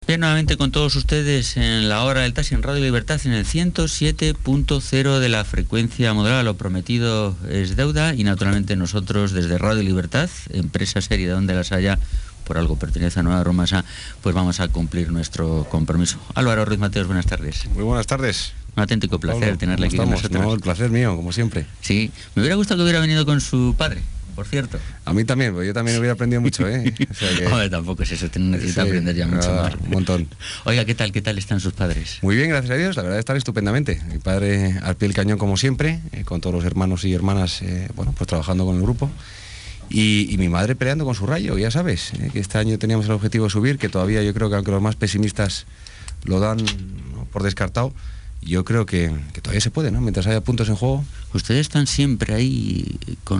Bien, nuevamente con todos ustedes en la hora del taxi en Radio Libertad en el 107.0 de la frecuencia modulada. Lo prometido es deuda y naturalmente nosotros desde Radio Libertad, empresa seria de donde las haya, por algo pertenece a Nueva Rumasa, pues vamos a cumplir nuestro compromiso. Álvaro Ruiz Mateos, buenas tardes. Muy buenas tardes. Un auténtico placer tenerle aquí con nosotros. No, el placer mío, como siempre. Sí, me hubiera gustado que hubiera venido con su padre, por cierto. A mí también, porque yo también hubiera aprendido mucho, ¿eh? O sea que... Joder, tampoco es eso, necesita aprender ya mucho más. Un montón. Oiga, ¿qué tal están sus padres? Muy bien, gracias a Dios, la verdad están estupendamente. Mi padre al pie del cañón como siempre, con todos los hermanos y hermanas, bueno, pues trabajando con el grupo. Y mi madre peleando con su Rayo, ya sabes, que este año teníamos el objetivo de subir, que todavía yo creo que aunque los más pesimistas lo dan, ¿no?, por descartado, yo creo que todavía se puede, ¿no? Mientras haya puntos en juego. Ustedes están siempre ahí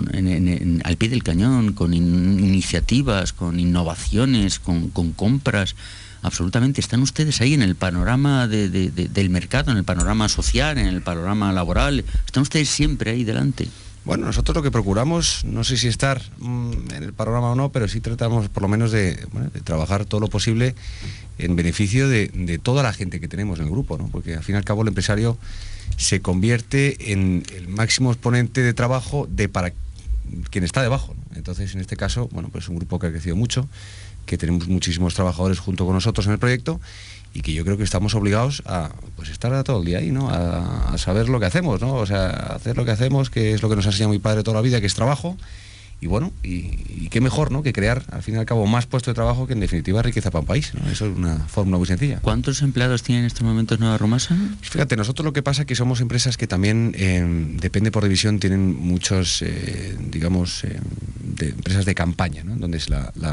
al pie del cañón, con iniciativas, con innovaciones, con compras. Absolutamente, están ustedes ahí en el panorama del mercado, en el panorama social, en el panorama laboral. Están ustedes siempre ahí delante. Bueno, nosotros lo que procuramos, no sé si estar en el panorama o no, pero sí tratamos por lo menos de trabajar todo lo posible en beneficio de toda la gente que tenemos en el grupo, ¿no? Porque al fin y al cabo el empresario se convierte en el máximo exponente de trabajo para quien está debajo, ¿no? Entonces, en este caso, bueno, pues es un grupo que ha crecido mucho, que tenemos muchísimos trabajadores junto con nosotros en el proyecto y que yo creo que estamos obligados a pues estar todo el día ahí, ¿no? A saber lo que hacemos, ¿no? O sea, hacer lo que hacemos, que es lo que nos ha enseñado mi padre toda la vida, que es trabajo. Y bueno, y qué mejor, ¿no?, que crear, al fin y al cabo, más puestos de trabajo que en definitiva riqueza para un país, ¿no? Eso es una fórmula muy sencilla. ¿Cuántos empleados tienen en estos momentos Nueva Rumasa? Pues fíjate, nosotros lo que pasa es que somos empresas que también, depende por división, tienen muchos, digamos, de empresas de campaña, ¿no?, donde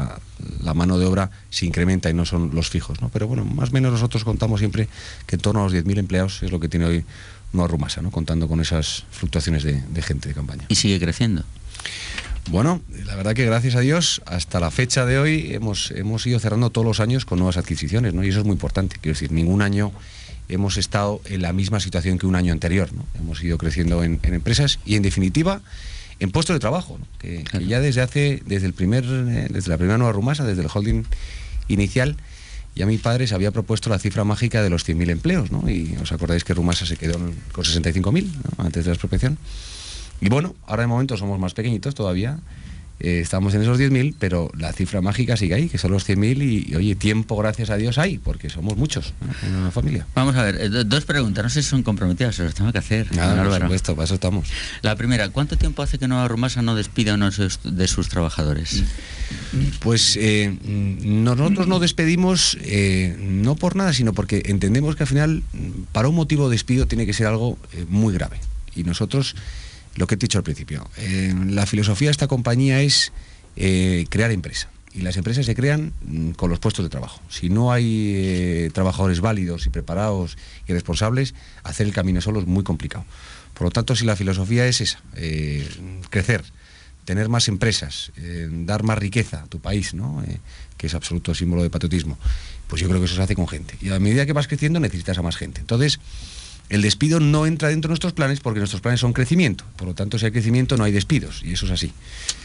la mano de obra se incrementa y no son los fijos, ¿no? Pero bueno, más o menos nosotros contamos siempre que en torno a los 10.000 empleados es lo que tiene hoy Nueva Rumasa, ¿no?, contando con esas fluctuaciones de gente de campaña. ¿Y sigue creciendo? Bueno, la verdad que gracias a Dios, hasta la fecha de hoy hemos ido cerrando todos los años con nuevas adquisiciones, ¿no? Y eso es muy importante. Quiero decir, ningún año hemos estado en la misma situación que un año anterior, ¿no? Hemos ido creciendo en empresas y, en definitiva, en puestos de trabajo, ¿no? Que ya desde la primera Nueva Rumasa, desde el holding inicial, ya mi padre se había propuesto la cifra mágica de los 100.000 empleos, ¿no? Y os acordáis que Rumasa se quedó con 65.000, ¿no?, antes de la expropiación. Y bueno, ahora de momento somos más pequeñitos todavía, estamos en esos 10.000, pero la cifra mágica sigue ahí, que son los 100.000 y oye, tiempo, gracias a Dios, hay, porque somos muchos, ¿no?, en una familia. Vamos a ver, dos preguntas, no sé si son comprometidas, se las tengo que hacer. Nada, por supuesto, para eso estamos. La primera, ¿cuánto tiempo hace que Nueva Rumasa no despide a uno de sus trabajadores? Pues nosotros no despedimos, no por nada, sino porque entendemos que al final, para un motivo de despido tiene que ser algo muy grave. Y nosotros... Lo que he dicho al principio, la filosofía de esta compañía es crear empresa. Y las empresas se crean con los puestos de trabajo. Si no hay trabajadores válidos y preparados y responsables, hacer el camino solo es muy complicado. Por lo tanto, si la filosofía es esa, crecer, tener más empresas, dar más riqueza a tu país, ¿no?, que es absoluto símbolo de patriotismo, pues yo creo que eso se hace con gente. Y a medida que vas creciendo necesitas a más gente. Entonces, el despido no entra dentro de nuestros planes porque nuestros planes son crecimiento. Por lo tanto, si hay crecimiento no hay despidos, y eso es así.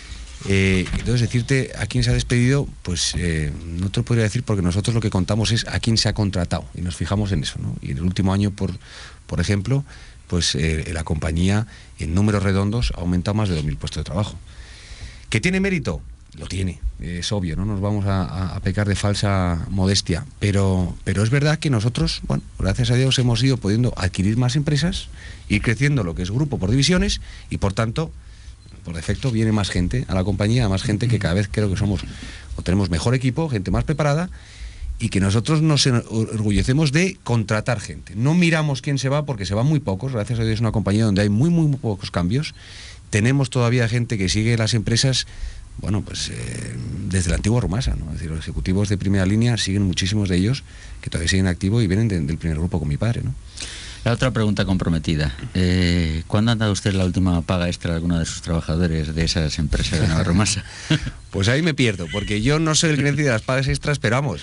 Entonces, decirte a quién se ha despedido, pues no te lo podría decir, porque nosotros lo que contamos es a quién se ha contratado y nos fijamos en eso, ¿no? Y en el último año, por ejemplo, pues la compañía en números redondos ha aumentado más de 2.000 puestos de trabajo. ¿Qué tiene mérito? Lo tiene, es obvio, no nos vamos a pecar de falsa modestia, pero es verdad que nosotros, bueno, gracias a Dios hemos ido pudiendo adquirir más empresas, ir creciendo lo que es grupo por divisiones y por tanto, por defecto, viene más gente a la compañía, más gente que cada vez creo que tenemos mejor equipo, gente más preparada y que nosotros nos enorgullecemos de contratar gente. No miramos quién se va porque se van muy pocos, gracias a Dios es una compañía donde hay muy, muy pocos cambios. Tenemos todavía gente que sigue las empresas, bueno, pues desde la antigua Rumasa, ¿no? Es decir, los ejecutivos de primera línea siguen, muchísimos de ellos, que todavía siguen activos y vienen del primer grupo con mi padre, ¿no? La otra pregunta comprometida. ¿Cuándo han dado usted la última paga extra a alguno de sus trabajadores de esas empresas de Nueva Rumasa? Pues ahí me pierdo, porque yo no soy el que decide las pagas extras, pero vamos,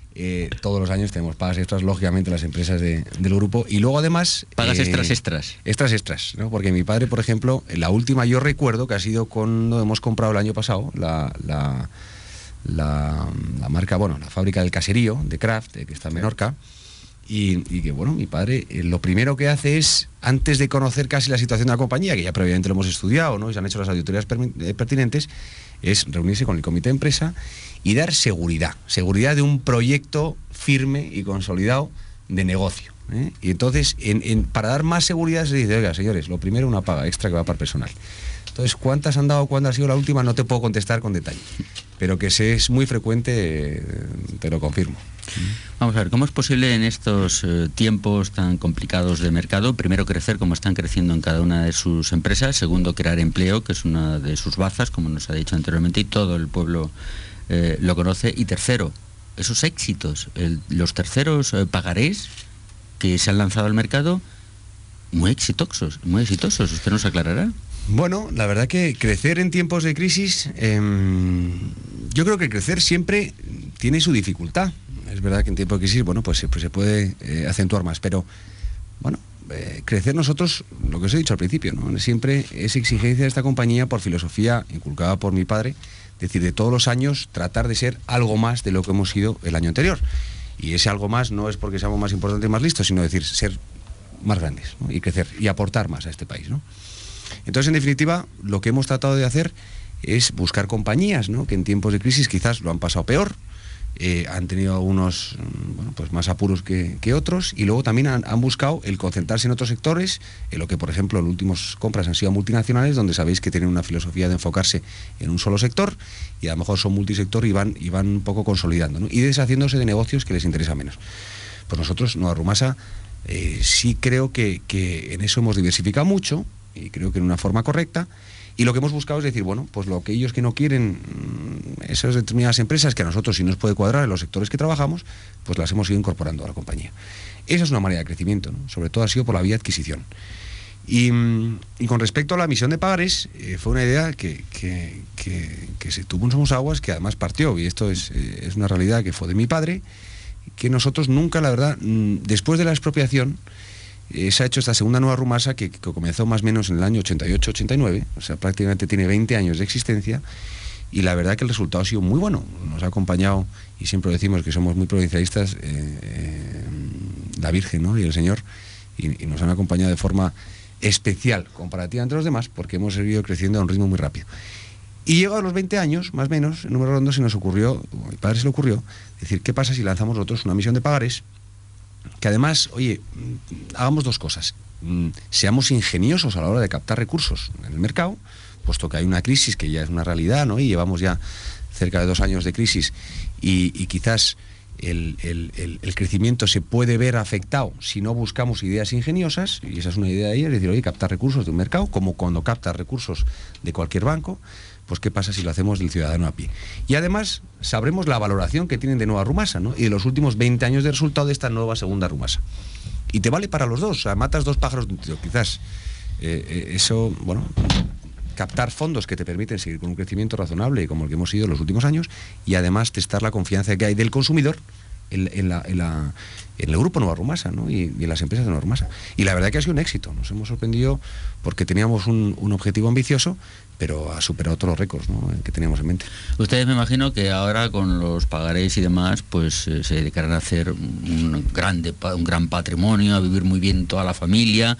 todos los años tenemos pagas extras, lógicamente, las empresas del grupo. Y luego, además... Pagas extras. Extras, ¿no? Porque mi padre, por ejemplo, la última yo recuerdo que ha sido cuando hemos comprado el año pasado la marca, bueno, la fábrica del caserío, de Kraft, que está en Menorca, y que, bueno, mi padre lo primero que hace es, antes de conocer casi la situación de la compañía, que ya previamente lo hemos estudiado, ¿no?, y se han hecho las auditorías pertinentes, es reunirse con el comité de empresa y dar seguridad de un proyecto firme y consolidado de negocio, ¿eh? Y entonces, para dar más seguridad se dice, oiga, señores, lo primero, una paga extra que va para el personal. Entonces, ¿cuántas han dado, cuándo ha sido la última? No te puedo contestar con detalle, pero que es muy frecuente, te lo confirmo. Vamos a ver, ¿cómo es posible en estos tiempos tan complicados de mercado, primero crecer como están creciendo en cada una de sus empresas, segundo crear empleo, que es una de sus bazas, como nos ha dicho anteriormente, y todo el pueblo lo conoce, y tercero, esos éxitos, los terceros pagarés que se han lanzado al mercado, muy exitosos, ¿usted nos aclarará? Bueno, la verdad que crecer en tiempos de crisis, yo creo que crecer siempre tiene su dificultad. Es verdad que en tiempos de crisis, bueno, pues se puede acentuar más, pero bueno, crecer nosotros, lo que os he dicho al principio, ¿no?, siempre es exigencia de esta compañía por filosofía inculcada por mi padre, es decir, de todos los años tratar de ser algo más de lo que hemos sido el año anterior. Y ese algo más no es porque seamos más importantes y más listos, sino decir, ser más grandes, ¿no?, y crecer y aportar más a este país, ¿no? Entonces, en definitiva, lo que hemos tratado de hacer es buscar compañías, ¿no?, que en tiempos de crisis quizás lo han pasado peor, han tenido algunos, bueno, pues más apuros que otros, y luego también han buscado el concentrarse en otros sectores, en lo que, por ejemplo, las últimas compras han sido multinacionales, donde sabéis que tienen una filosofía de enfocarse en un solo sector, y a lo mejor son multisector y van un poco consolidando, ¿no?, y deshaciéndose de negocios que les interesan menos. Pues nosotros, Nueva Rumasa, sí creo que en eso hemos diversificado mucho, y creo que en una forma correcta, y lo que hemos buscado es decir, bueno, pues lo que ellos que no quieren, esas determinadas empresas que a nosotros sí nos puede cuadrar en los sectores que trabajamos, pues las hemos ido incorporando a la compañía. Esa es una manera de crecimiento, ¿no?, sobre todo ha sido por la vía de adquisición. Y con respecto a la emisión de pagarés, fue una idea que se tuvo en Somos Aguas, que además partió, y esto es una realidad que fue de mi padre, que nosotros nunca, la verdad, después de la expropiación, se ha hecho esta segunda Nueva Rumasa que comenzó más o menos en el año 88-89, o sea, prácticamente tiene 20 años de existencia, y la verdad que el resultado ha sido muy bueno. Nos ha acompañado, y siempre decimos que somos muy provincialistas, la Virgen, ¿no?, y el Señor, y nos han acompañado de forma especial comparativa entre los demás, porque hemos seguido creciendo a un ritmo muy rápido. Y llegado a los 20 años, más o menos, en número redondo, se nos ocurrió, a mi padre se le ocurrió, decir, ¿qué pasa si lanzamos nosotros una emisión de pagarés? Que además, oye, hagamos dos cosas. Seamos ingeniosos a la hora de captar recursos en el mercado, puesto que hay una crisis que ya es una realidad, ¿no?, y llevamos ya cerca de 2 años de crisis, y quizás el crecimiento se puede ver afectado si no buscamos ideas ingeniosas, y esa es una idea de ella, es decir, oye, captar recursos de un mercado, como cuando captas recursos de cualquier banco, pues qué pasa si lo hacemos del ciudadano a pie. Y además sabremos la valoración que tienen de Nueva Rumasa, ¿no?, y de los últimos 20 años de resultado de esta nueva segunda Rumasa. Y te vale para los dos, o sea, matas 2 pájaros de un tiro, quizás. Eso, bueno, captar fondos que te permiten seguir con un crecimiento razonable como el que hemos sido en los últimos años, y además testar la confianza que hay del consumidor en el grupo Nueva Rumasa, ¿no?, y en las empresas de Nueva Rumasa. Y la verdad que ha sido un éxito. Nos hemos sorprendido porque teníamos un objetivo ambicioso, pero ha superado todos los récords, ¿no?, que teníamos en mente. Ustedes, me imagino que ahora con los pagarés y demás, pues se dedicarán a hacer un gran patrimonio, a vivir muy bien toda la familia.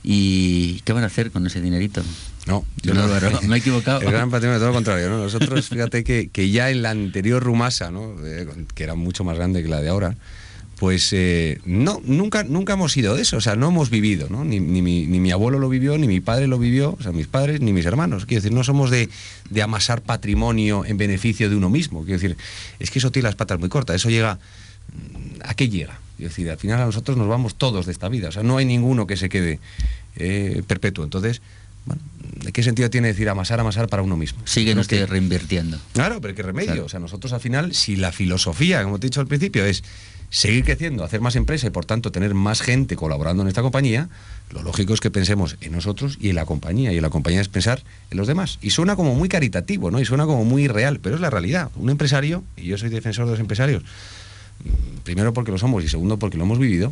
¿Y qué van a hacer con ese dinerito? No, yo no, me he equivocado. El gran patrimonio, todo lo contrario, ¿no? Nosotros, fíjate que ya en la anterior Rumasa, ¿no?, que era mucho más grande que la de ahora, pues nunca hemos sido de eso, o sea, no hemos vivido, ¿no? Ni mi abuelo lo vivió, ni mi padre lo vivió, o sea, mis padres, ni mis hermanos. Quiero decir, no somos de amasar patrimonio en beneficio de uno mismo. Quiero decir, es que eso tiene las patas muy cortas, eso llega... ¿A qué llega? Quiero decir, al final a nosotros nos vamos todos de esta vida, o sea, no hay ninguno que se quede perpetuo. Entonces, bueno, ¿de qué sentido tiene decir amasar para uno mismo? Siguen ustedes reinvirtiendo. Claro, pero qué remedio. Claro. O sea, nosotros al final, si la filosofía, como te he dicho al principio, es seguir creciendo, hacer más empresa y por tanto tener más gente colaborando en esta compañía, lo lógico es que pensemos en nosotros y en la compañía, y en la compañía es pensar en los demás. Y suena como muy caritativo, ¿no?, y suena como muy real, pero es la realidad. Un empresario, y yo soy defensor de los empresarios, primero porque lo somos y segundo porque lo hemos vivido,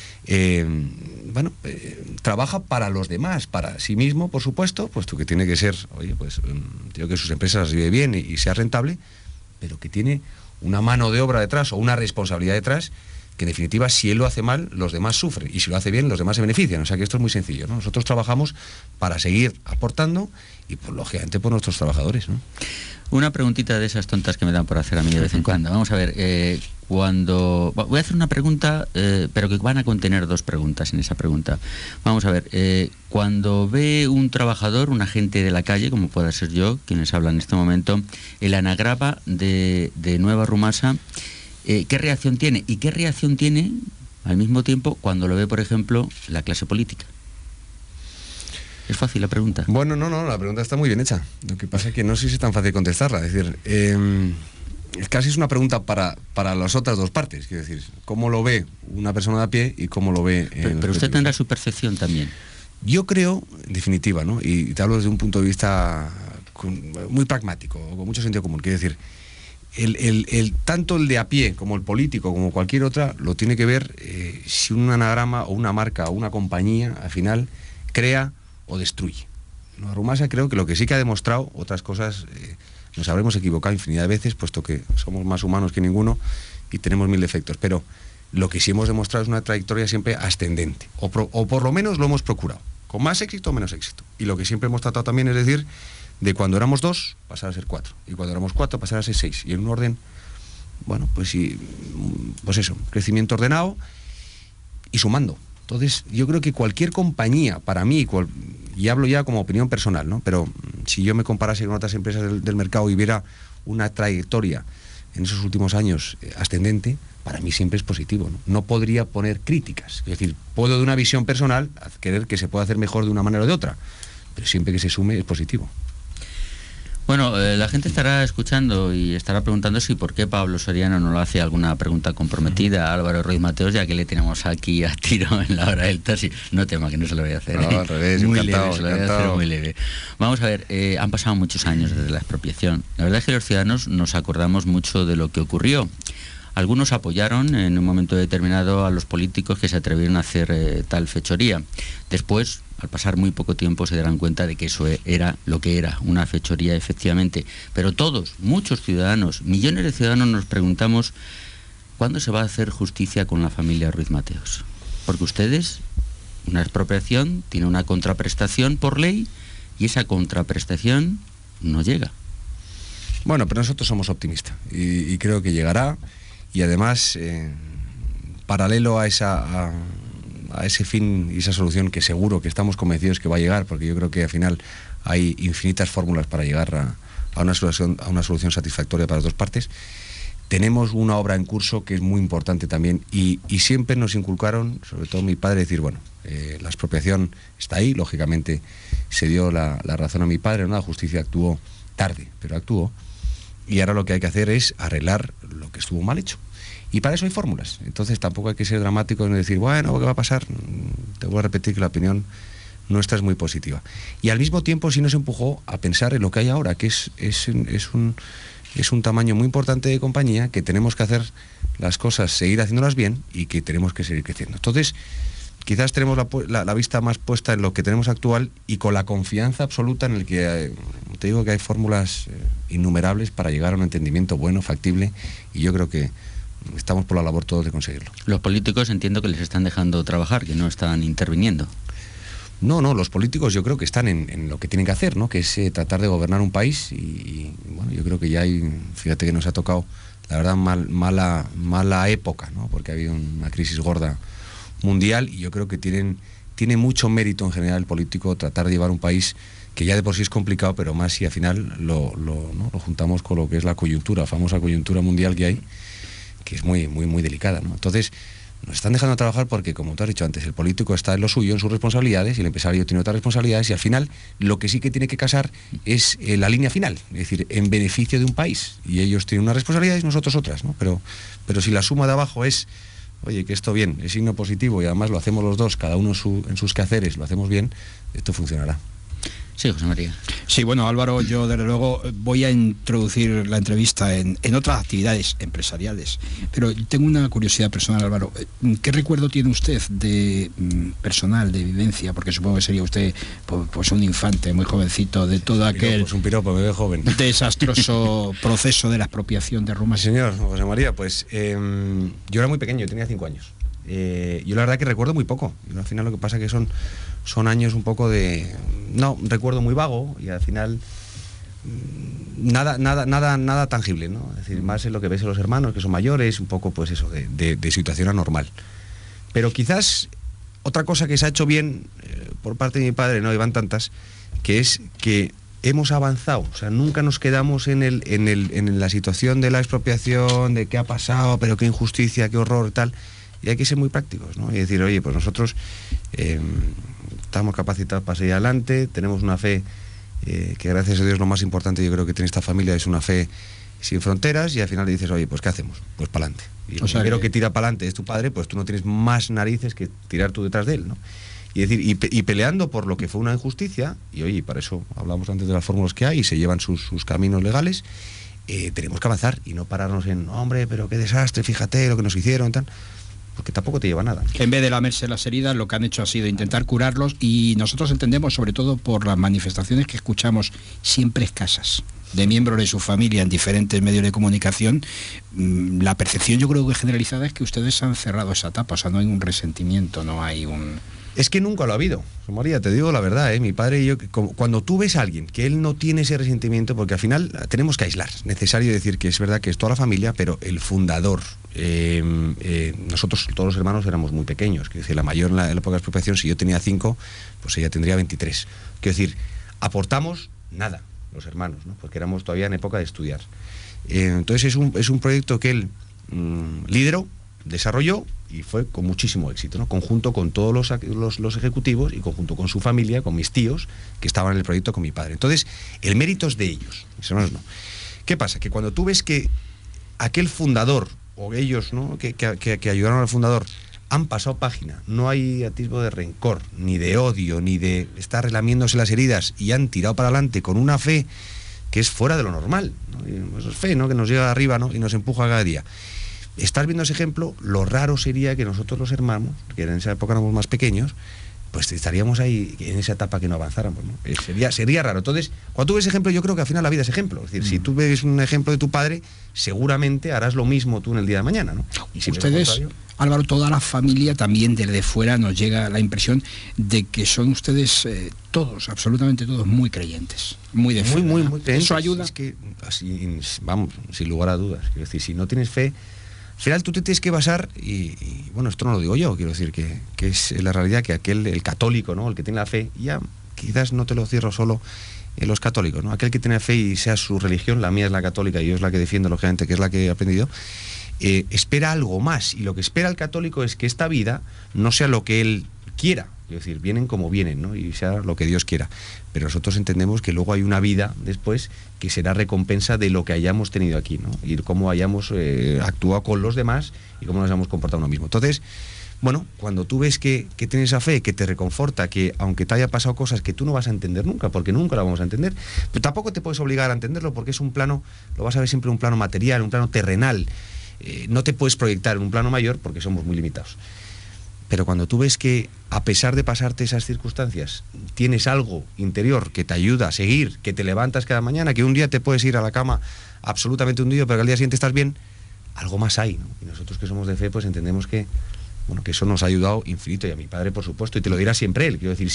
trabaja para los demás, para sí mismo, por supuesto, puesto que tiene que ser, oye, pues, digo, que sus empresas las lleve bien y sea rentable, pero que tiene una mano de obra detrás o una responsabilidad detrás, que en definitiva, si él lo hace mal, los demás sufren, y si lo hace bien, los demás se benefician. O sea que esto es muy sencillo, ¿no? Nosotros trabajamos para seguir aportando y, pues, lógicamente, por nuestros trabajadores, ¿no? Una preguntita de esas tontas que me dan por hacer a mí de vez en cuando. Vamos a ver, voy a hacer una pregunta, pero que van a contener dos preguntas en esa pregunta. Vamos a ver, cuando ve un trabajador, un agente de la calle, como pueda ser yo, quienes hablan en este momento, el anagrama de Nueva Rumasa, ¿qué reacción tiene? ¿Y qué reacción tiene, al mismo tiempo, cuando lo ve, por ejemplo, la clase política? Es fácil la pregunta. Bueno, no, la pregunta está muy bien hecha. Lo que pasa es que no sé si es tan fácil contestarla. Es decir, casi es una pregunta para las otras dos partes. Quiero decir, ¿cómo lo ve una persona de a pie y cómo lo ve... Pero usted tendrá su percepción también. Yo creo, en definitiva, ¿no? Y te hablo desde un punto de vista muy pragmático, con mucho sentido común. Quiero decir, tanto el de a pie como el político, como cualquier otra, lo tiene que ver si un anagrama o una marca o una compañía, al final, crea o destruye. Nueva Rumasa creo que lo que sí que ha demostrado, otras cosas nos habremos equivocado infinidad de veces, puesto que somos más humanos que ninguno y tenemos 1000 defectos, pero lo que sí hemos demostrado es una trayectoria siempre ascendente, o por lo menos lo hemos procurado, con más éxito o menos éxito. Y lo que siempre hemos tratado también es decir, de cuando éramos 2, pasar a ser 4, y cuando éramos 4, pasar a ser 6, y en un orden, bueno, pues sí, pues eso, crecimiento ordenado y sumando. Entonces, yo creo que cualquier compañía, para mí, y hablo ya como opinión personal, ¿no? Pero si yo me comparase con otras empresas del mercado y viera una trayectoria en esos últimos años ascendente, para mí siempre es positivo, ¿no? No podría poner críticas. Es decir, puedo de una visión personal querer que se pueda hacer mejor de una manera o de otra, pero siempre que se sume es positivo. Bueno, la gente estará escuchando y estará preguntando si por qué Pablo Soriano no le hace alguna pregunta comprometida a Álvaro Ruiz Mateos, ya que le tenemos aquí a tiro en la hora del taxi. No tema que no se lo voy a hacer. No, al revés, muy encantado, leve, se lo voy a hacer muy leve. Vamos a ver, han pasado muchos años desde la expropiación. La verdad es que los ciudadanos nos acordamos mucho de lo que ocurrió. Algunos apoyaron en un momento determinado a los políticos que se atrevieron a hacer tal fechoría. Después, al pasar muy poco tiempo, se darán cuenta de que eso era lo que era, una fechoría efectivamente. Pero todos, muchos ciudadanos, millones de ciudadanos nos preguntamos ¿cuándo se va a hacer justicia con la familia Ruiz Mateos? Porque ustedes, una expropiación tiene una contraprestación por ley y esa contraprestación no llega. Bueno, pero nosotros somos optimistas y creo que llegará. Y además, paralelo a ese fin y esa solución que seguro que estamos convencidos que va a llegar, porque yo creo que al final hay infinitas fórmulas para llegar a una solución satisfactoria para las dos partes, tenemos una obra en curso que es muy importante también y siempre nos inculcaron, sobre todo mi padre, decir, bueno, la expropiación está ahí, lógicamente se dio la razón a mi padre, ¿no? La justicia actuó tarde, pero actuó. Y ahora lo que hay que hacer es arreglar lo que estuvo mal hecho. Y para eso hay fórmulas. Entonces tampoco hay que ser dramático en decir, bueno, ¿qué va a pasar? Te voy a repetir que la opinión nuestra es muy positiva. Y al mismo tiempo sí nos empujó a pensar en lo que hay ahora, que es un tamaño muy importante de compañía, que tenemos que hacer las cosas, seguir haciéndolas bien y que tenemos que seguir creciendo. Entonces, quizás tenemos la vista más puesta en lo que tenemos actual y con la confianza absoluta en el que te digo que hay fórmulas innumerables para llegar a un entendimiento bueno, factible, y yo creo que estamos por la labor todos de conseguirlo. Los políticos entiendo que les están dejando trabajar, que no están interviniendo. No, los políticos yo creo que están en lo que tienen que hacer, ¿no? Que es tratar de gobernar un país y bueno, yo creo que ya hay, fíjate que nos ha tocado, la verdad, mala época, ¿no? Porque ha habido una crisis gorda mundial y yo creo que tiene mucho mérito en general el político tratar de llevar un país que ya de por sí es complicado, pero más si al final lo juntamos con lo que es la coyuntura, la famosa coyuntura mundial que hay, que es muy delicada, ¿no? Entonces, nos están dejando trabajar porque, como tú has dicho antes, el político está en lo suyo, en sus responsabilidades, y el empresario tiene otras responsabilidades, y al final lo que sí que tiene que casar es la línea final, es decir, en beneficio de un país, y ellos tienen unas responsabilidades y nosotros otras, ¿no? Pero si la suma de abajo es, oye, que esto bien, es signo positivo y además lo hacemos los dos, cada uno en sus quehaceres, lo hacemos bien, esto funcionará. Sí, José María. Sí, bueno, Álvaro, yo desde luego voy a introducir la entrevista en otras actividades empresariales, pero tengo una curiosidad personal, Álvaro. ¿Qué recuerdo tiene usted de personal, de vivencia? Porque supongo que sería usted pues un infante muy jovencito de todo aquel... Pues un piropo, me veo joven. Desastroso proceso de la expropiación de Rumasa. Señor José María, pues yo era muy pequeño, yo tenía 5 años. Yo la verdad que recuerdo muy poco. Al final lo que pasa que son años un poco de... No, recuerdo muy vago y al final nada tangible, ¿no? Es decir, más es lo que ves en los hermanos, que son mayores, un poco pues eso, de situación anormal. Pero quizás otra cosa que se ha hecho bien por parte de mi padre, no iban tantas, que es que hemos avanzado, o sea, nunca nos quedamos en la situación de la expropiación, de qué ha pasado, pero qué injusticia, qué horror, tal. Y hay que ser muy prácticos, ¿no? Y decir, oye, pues nosotros estamos capacitados para seguir adelante, tenemos una fe que gracias a Dios lo más importante yo creo que tiene esta familia es una fe sin fronteras, y al final le dices, oye, pues ¿qué hacemos? Pues para adelante. Y el primero que tira para adelante es tu padre, pues tú no tienes más narices que tirar tú detrás de él, ¿no? Y decir, y peleando por lo que fue una injusticia, y oye, para eso hablamos antes de las fórmulas que hay y se llevan sus caminos legales, tenemos que avanzar y no pararnos en, hombre, pero qué desastre, fíjate lo que nos hicieron, tal, porque tampoco te lleva nada. En vez de lamerse las heridas, lo que han hecho ha sido intentar curarlos, y nosotros entendemos, sobre todo por las manifestaciones que escuchamos siempre escasas de miembros de su familia en diferentes medios de comunicación, la percepción yo creo que generalizada es que ustedes han cerrado esa etapa, o sea, no hay un resentimiento, no hay un... Es que nunca lo ha habido, María, te digo la verdad, mi padre y yo, cuando tú ves a alguien que él no tiene ese resentimiento, porque al final tenemos que aislar, es necesario decir que es verdad que es toda la familia, pero el fundador, nosotros todos los hermanos éramos muy pequeños, quiero decir, la mayor en la época de expropiación, si yo tenía 5, pues ella tendría 23, quiero decir, aportamos nada, los hermanos, ¿no? Porque éramos todavía en época de estudiar. Entonces es un proyecto que él lideró, desarrolló y fue con muchísimo éxito, ¿no? Conjunto con todos los ejecutivos y conjunto con su familia, con mis tíos que estaban en el proyecto con mi padre. Entonces, el mérito es de ellos, mis hermanos no. ¿Qué pasa? Que cuando tú ves que aquel fundador o ellos, ¿no? que ayudaron al fundador han pasado página, no hay atisbo de rencor, ni de odio, ni de estar relamiéndose las heridas, y han tirado para adelante con una fe que es fuera de lo normal, ¿no? Y eso es fe, ¿no? Que nos llega arriba, ¿no? Y nos empuja cada día. Estás viendo ese ejemplo, lo raro sería que nosotros los hermanos, que en esa época éramos más pequeños, pues estaríamos ahí en esa etapa que no avanzáramos, ¿no? Sería raro. Entonces, cuando tú ves ejemplo, yo creo que al final la vida es ejemplo. Es decir, si tú ves un ejemplo de tu padre, seguramente harás lo mismo tú en el día de mañana, ¿no? Y si ustedes, Álvaro, toda la familia, también desde fuera nos llega la impresión de que son ustedes todos, absolutamente todos, muy creyentes, muy de fe. Muy creyentes. ¿Eso ayuda? Es que, así, vamos, sin lugar a dudas. Quiero decir, si no tienes fe, al final tú te tienes que basar, y bueno, esto no lo digo yo, quiero decir que es la realidad, que el católico, ¿no? El que tiene la fe, ya quizás no te lo cierro solo en los católicos, ¿no? Aquel que tiene fe y sea su religión, la mía es la católica y yo es la que defiendo, lógicamente, que es la que he aprendido, espera algo más, y lo que espera el católico es que esta vida no sea lo que él quiera, es decir, vienen como vienen, ¿no? Y sea lo que Dios quiera, pero nosotros entendemos que luego hay una vida después que será recompensa de lo que hayamos tenido aquí, ¿no? Y cómo hayamos actuado con los demás y cómo nos hayamos comportado uno mismo. Entonces, bueno, cuando tú ves que tienes esa fe, que te reconforta, que aunque te haya pasado cosas que tú no vas a entender nunca, porque nunca la vamos a entender, pero tampoco te puedes obligar a entenderlo, porque es un plano, lo vas a ver siempre un plano material, un plano terrenal, no te puedes proyectar en un plano mayor porque somos muy limitados. Pero cuando tú ves que, a pesar de pasarte esas circunstancias, tienes algo interior que te ayuda a seguir, que te levantas cada mañana, que un día te puedes ir a la cama absolutamente hundido, pero que al día siguiente estás bien, algo más hay, ¿no? Y nosotros que somos de fe, pues entendemos que, bueno, que eso nos ha ayudado infinito, y a mi padre, por supuesto, y te lo dirá siempre él. Quiero decir,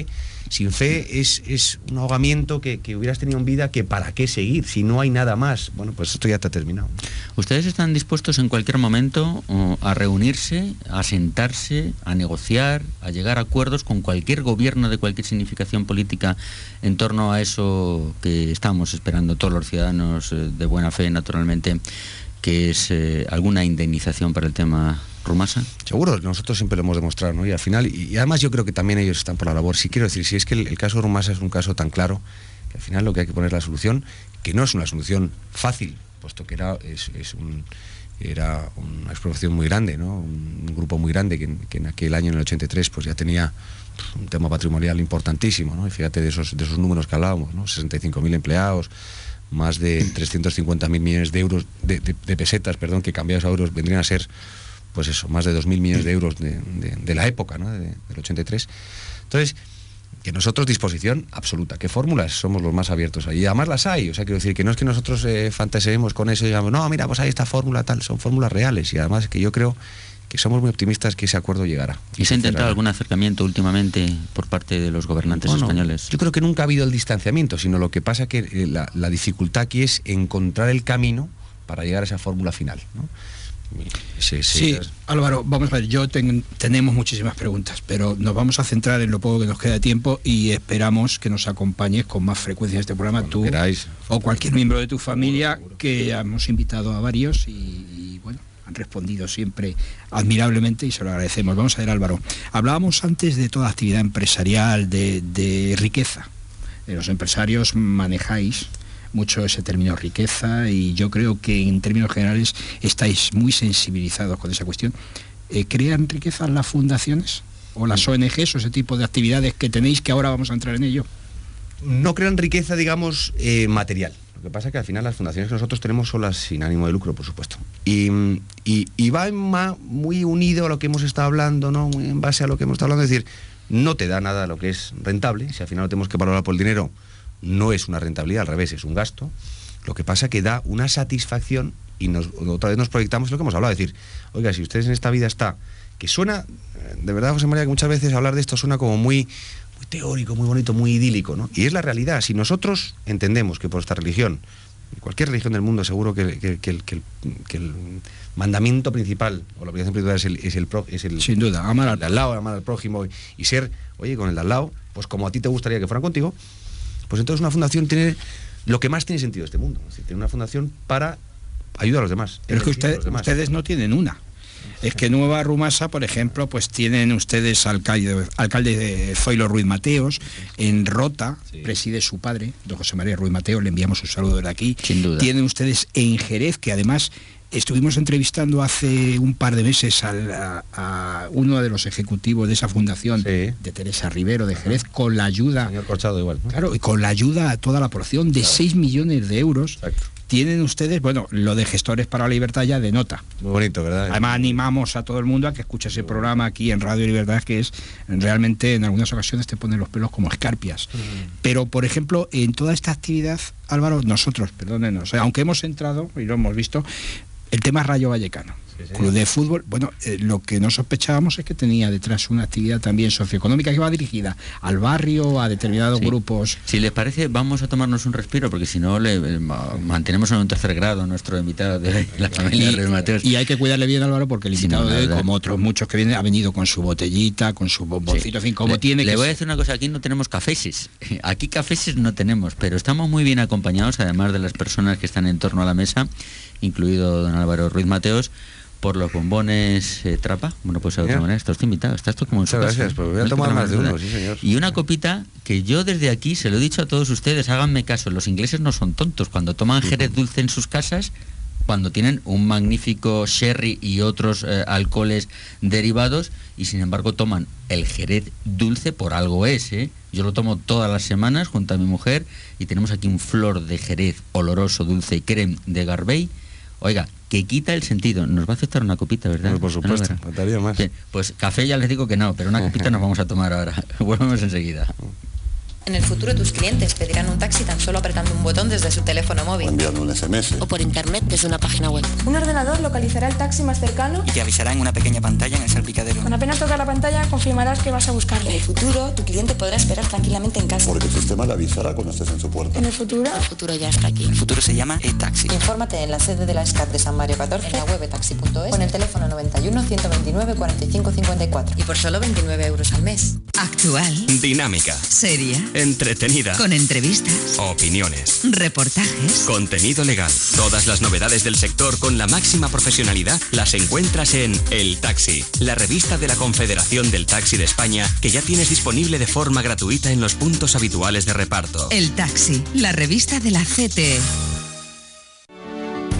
sin fe es un ahogamiento que hubieras tenido en vida, que para qué seguir, si no hay nada más. Bueno, pues esto ya te ha terminado. ¿Ustedes están dispuestos en cualquier momento a reunirse, a sentarse, a negociar, a llegar a acuerdos con cualquier gobierno de cualquier significación política en torno a eso que estamos esperando todos los ciudadanos de buena fe, naturalmente, que es alguna indemnización para el tema Rumasa? Seguro, nosotros siempre lo hemos demostrado, ¿no? Y al final, y además yo creo que también ellos están por la labor. Sí, quiero decir, si es que el caso de Rumasa es un caso tan claro, que al final lo que hay que poner es la solución, que no es una solución fácil, puesto que era una expropiación muy grande, ¿no? un grupo muy grande que en aquel año, en el 83, pues ya tenía un tema patrimonial importantísimo, ¿no? Y fíjate de esos números que hablábamos, ¿no? 65.000 empleados, más de 350.000 millones de euros, de pesetas, perdón, que cambiados a euros vendrían a ser, pues eso, más de 2.000 millones de euros de la época, ¿no? Del 83. Entonces, que nosotros disposición absoluta. ¿Qué fórmulas? Somos los más abiertos allí. Además las hay, o sea, quiero decir que no es que nosotros fantaseemos con eso y digamos, no, mira, pues hay esta fórmula tal, son fórmulas reales, y además que yo creo que somos muy optimistas que ese acuerdo llegará. ¿Y se ha intentado algún acercamiento últimamente por parte de los gobernantes españoles? Yo creo que nunca ha habido el distanciamiento, sino lo que pasa que la dificultad aquí es encontrar el camino para llegar a esa fórmula final, ¿no? Sí, Álvaro, vamos a ver, tenemos muchísimas preguntas, pero nos vamos a centrar en lo poco que nos queda de tiempo y esperamos que nos acompañes con más frecuencia en este programa, cuando tú queráis, o cualquier miembro de tu familia, seguro. Que hemos invitado a varios y bueno, han respondido siempre admirablemente y se lo agradecemos. Vamos a ver, Álvaro, hablábamos antes de toda actividad empresarial, de riqueza. Los empresarios manejáis mucho ese término riqueza y yo creo que en términos generales estáis muy sensibilizados con esa cuestión. ¿Crean riqueza las fundaciones o las ONGs o ese tipo de actividades que tenéis, que ahora vamos a entrar en ello? No crean riqueza, digamos, material. Lo que pasa es que al final las fundaciones que nosotros tenemos son las sin ánimo de lucro, por supuesto. Y va muy unido a lo que hemos estado hablando, ¿no? Muy en base a lo que hemos estado hablando. Es decir, no te da nada lo que es rentable. Si al final lo tenemos que valorar por el dinero, no es una rentabilidad, al revés, es un gasto. Lo que pasa que da una satisfacción y otra vez nos proyectamos en lo que hemos hablado. Es decir, oiga, si ustedes en esta vida está, que suena, de verdad, José María, que muchas veces hablar de esto suena como muy teórico, muy bonito, muy idílico, ¿no? Y es la realidad. Si nosotros entendemos que por esta religión, cualquier religión del mundo, seguro que el mandamiento principal o la obligación principal es el sin duda, amar al de al lado, amar al prójimo y ser, oye, con el de al lado, pues como a ti te gustaría que fueran contigo, pues entonces una fundación tiene lo que más tiene sentido de este mundo. Es decir, tiene una fundación para ayudar a los demás. Pero es que ustedes no tienen una. Es que Nueva Rumasa, por ejemplo, pues tienen ustedes alcalde de Zoilo Ruiz Mateos, en Rota, sí. Preside su padre, don José María Ruiz Mateos, le enviamos un saludo de aquí. Sin duda. Tienen ustedes en Jerez, que además estuvimos entrevistando hace un par de meses a uno de los ejecutivos de esa fundación, sí. De Teresa Rivero de Jerez, con la ayuda... Señor Corchado igual, ¿no? Claro, y con la ayuda a toda la población de claro. 6 millones de euros. Exacto. Tienen ustedes, bueno, lo de Gestores para la Libertad ya denota. Muy bonito, ¿verdad? Además animamos a todo el mundo a que escuche ese programa aquí en Radio Libertad, que es realmente en algunas ocasiones te ponen los pelos como escarpias. Pero, por ejemplo, en toda esta actividad, Álvaro, nosotros, perdónenos, aunque hemos entrado y lo hemos visto, el tema Rayo Vallecano. Sí. Club de fútbol, bueno, lo que no sospechábamos es que tenía detrás una actividad también socioeconómica que va dirigida al barrio, a determinados grupos. Si les parece, vamos a tomarnos un respiro, porque si no mantenemos en un tercer grado nuestro invitado de la familia Ruiz Mateos. Y hay que cuidarle bien, Álvaro, porque el invitado de hoy, como otros muchos que vienen, ha venido con su botellita, con su bomboncito, en fin, como tiene que ser. Le voy a decir una cosa, aquí no tenemos cafeses. Aquí cafeses no tenemos, pero estamos muy bien acompañados, además de las personas que están en torno a la mesa, incluido don Álvaro Ruiz Mateos, por los bombones Trapa. Bueno, pues de otra manera, estás invitado, estás tú como en su casa. Gracias, pues voy a tomar más de uno, sí señor. Y una copita que yo desde aquí se lo he dicho a todos ustedes, háganme caso, los ingleses no son tontos, cuando toman Jerez dulce en sus casas, cuando tienen un magnífico sherry y otros alcoholes derivados, y sin embargo toman el Jerez dulce, por algo es, ¿eh? Yo lo tomo todas las semanas junto a mi mujer, y tenemos aquí un flor de Jerez oloroso, dulce y creme de Garbey. Oiga, que quita el sentido. Nos va a aceptar una copita, ¿verdad? Pues por supuesto, faltaría más. Bien, pues café ya les digo que no, pero una copita nos vamos a tomar ahora. Volvemos enseguida. En el futuro tus clientes pedirán un taxi tan solo apretando un botón desde su teléfono móvil. O enviando un SMS. O por internet desde una página web. Un ordenador localizará el taxi más cercano y te avisará en una pequeña pantalla en el salpicadero. Con apenas tocar la pantalla confirmarás que vas a buscarle. En el futuro tu cliente podrá esperar tranquilamente en casa. Porque el sistema le avisará cuando estés en su puerta. En el futuro ya está aquí. El futuro se llama e-taxi. Infórmate en la sede de la SCAT de San Mario 14, en la web etaxi.es, con el teléfono 91 129 45 54 y por solo 29 euros al mes. Actual. Dinámica. Seria. Entretenida. Con entrevistas. Opiniones. Reportajes. Contenido legal. Todas las novedades del sector con la máxima profesionalidad las encuentras en El Taxi, la revista de la Confederación del Taxi de España, que ya tienes disponible de forma gratuita en los puntos habituales de reparto. El Taxi, la revista de la CTE.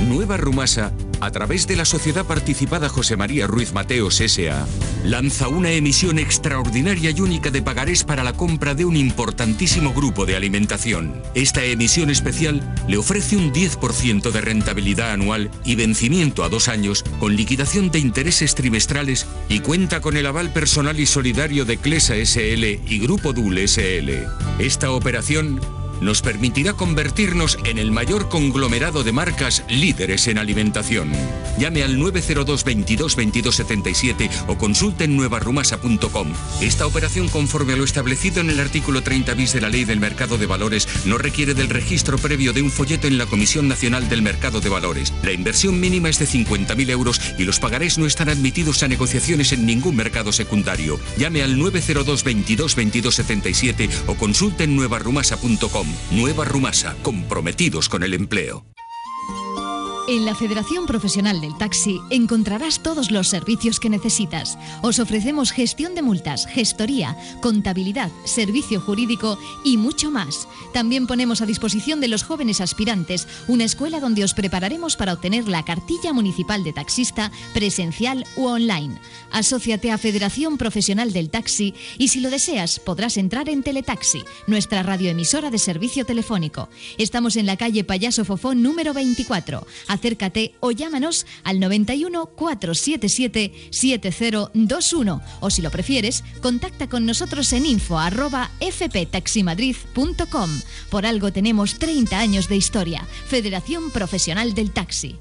Nueva Rumasa, a través de la Sociedad Participada José María Ruiz Mateos S.A., lanza una emisión extraordinaria y única de pagarés para la compra de un importantísimo grupo de alimentación. Esta emisión especial le ofrece un 10% de rentabilidad anual y vencimiento a 2 años, con liquidación de intereses trimestrales, y cuenta con el aval personal y solidario de Clesa S.L. y Grupo DUL S.L. Esta operación nos permitirá convertirnos en el mayor conglomerado de marcas líderes en alimentación. Llame al 902 22 22 77 o consulte en nuevarrumasa.com. Esta operación, conforme a lo establecido en el artículo 30 bis de la Ley del Mercado de Valores, no requiere del registro previo de un folleto en la Comisión Nacional del Mercado de Valores. La inversión mínima es de 50.000 euros y los pagarés no están admitidos a negociaciones en ningún mercado secundario. Llame al 902 22 22 77 o consulte en nuevarrumasa.com. Nueva Rumasa, comprometidos con el empleo. En la Federación Profesional del Taxi encontrarás todos los servicios que necesitas. Os ofrecemos gestión de multas, gestoría, contabilidad, servicio jurídico y mucho más. También ponemos a disposición de los jóvenes aspirantes una escuela donde os prepararemos para obtener la cartilla municipal de taxista presencial u online. Asóciate a Federación Profesional del Taxi y, si lo deseas, podrás entrar en Teletaxi, nuestra radioemisora de servicio telefónico. Estamos en la calle Payaso Fofó número 24. Acércate o llámanos al 91 477 7021, o si lo prefieres, contacta con nosotros en info@fptaximadrid.com. Por algo tenemos 30 años de historia. Federación Profesional del Taxi.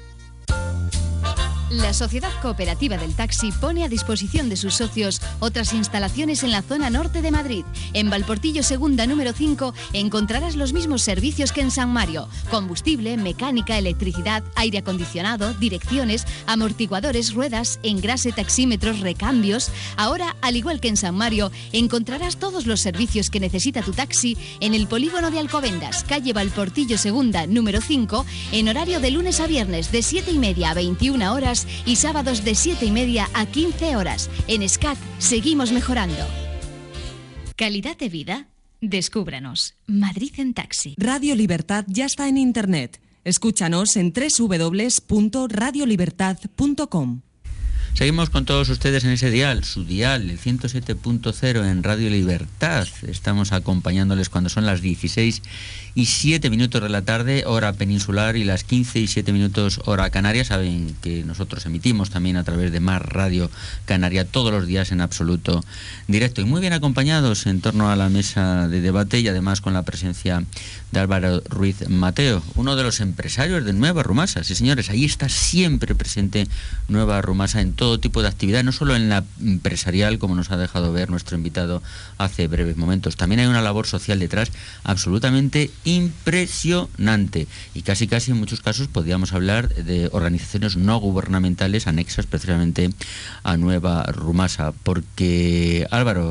La Sociedad Cooperativa del Taxi pone a disposición de sus socios otras instalaciones en la zona norte de Madrid. En Valportillo Segunda número 5 encontrarás los mismos servicios que en San Mario: combustible, mecánica, electricidad, aire acondicionado, direcciones, amortiguadores, ruedas, engrase, taxímetros, recambios. Ahora, al igual que en San Mario, encontrarás todos los servicios que necesita tu taxi en el polígono de Alcobendas, calle Valportillo Segunda número 5, en horario de lunes a viernes de 7:30 a 21 horas y sábados de 7:30 a 15 horas. En SCAT seguimos mejorando. ¿Calidad de vida? Descúbranos. Madrid en Taxi. Radio Libertad ya está en Internet. Escúchanos en www.radiolibertad.com. Seguimos con todos ustedes en ese dial, su dial, el 107.0 en Radio Libertad. Estamos acompañándoles cuando son las 16:07 de la tarde, hora peninsular, y las 15:07 hora canaria. Saben que nosotros emitimos también a través de Mar Radio Canaria todos los días en absoluto directo. Y muy bien acompañados en torno a la mesa de debate, y además con la presencia de Álvaro Ruiz Mateo, uno de los empresarios de Nueva Rumasa. Sí, señores, ahí está siempre presente Nueva Rumasa en todo tipo de actividad, no solo en la empresarial, como nos ha dejado ver nuestro invitado hace breves momentos. También hay una labor social detrás absolutamente impresionante, y casi en muchos casos podríamos hablar de organizaciones no gubernamentales anexas precisamente a Nueva Rumasa. Porque, Álvaro,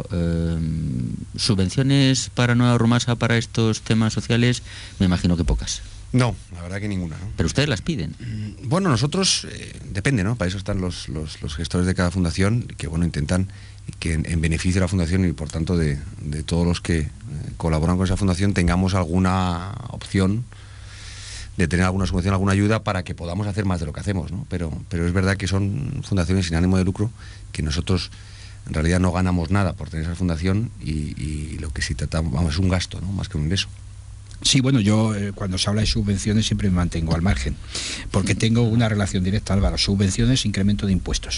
subvenciones para Nueva Rumasa para estos temas sociales, me imagino que pocas. No, la verdad que ninguna, ¿no? Pero ustedes las piden. Bueno, nosotros, depende, ¿no? Para eso están los gestores de cada fundación, que bueno, intentan que en beneficio de la fundación y por tanto de todos los que colaboran con esa fundación tengamos alguna opción de tener alguna subvención, alguna ayuda para que podamos hacer más de lo que hacemos, ¿no? Pero es verdad que son fundaciones sin ánimo de lucro, que nosotros en realidad no ganamos nada por tener esa fundación, y lo que sí tratamos, vamos, es un gasto, ¿no? Más que un ingreso. Sí, bueno, yo cuando se habla de subvenciones siempre me mantengo al margen, porque tengo una relación directa, Álvaro. Subvenciones, incremento de impuestos.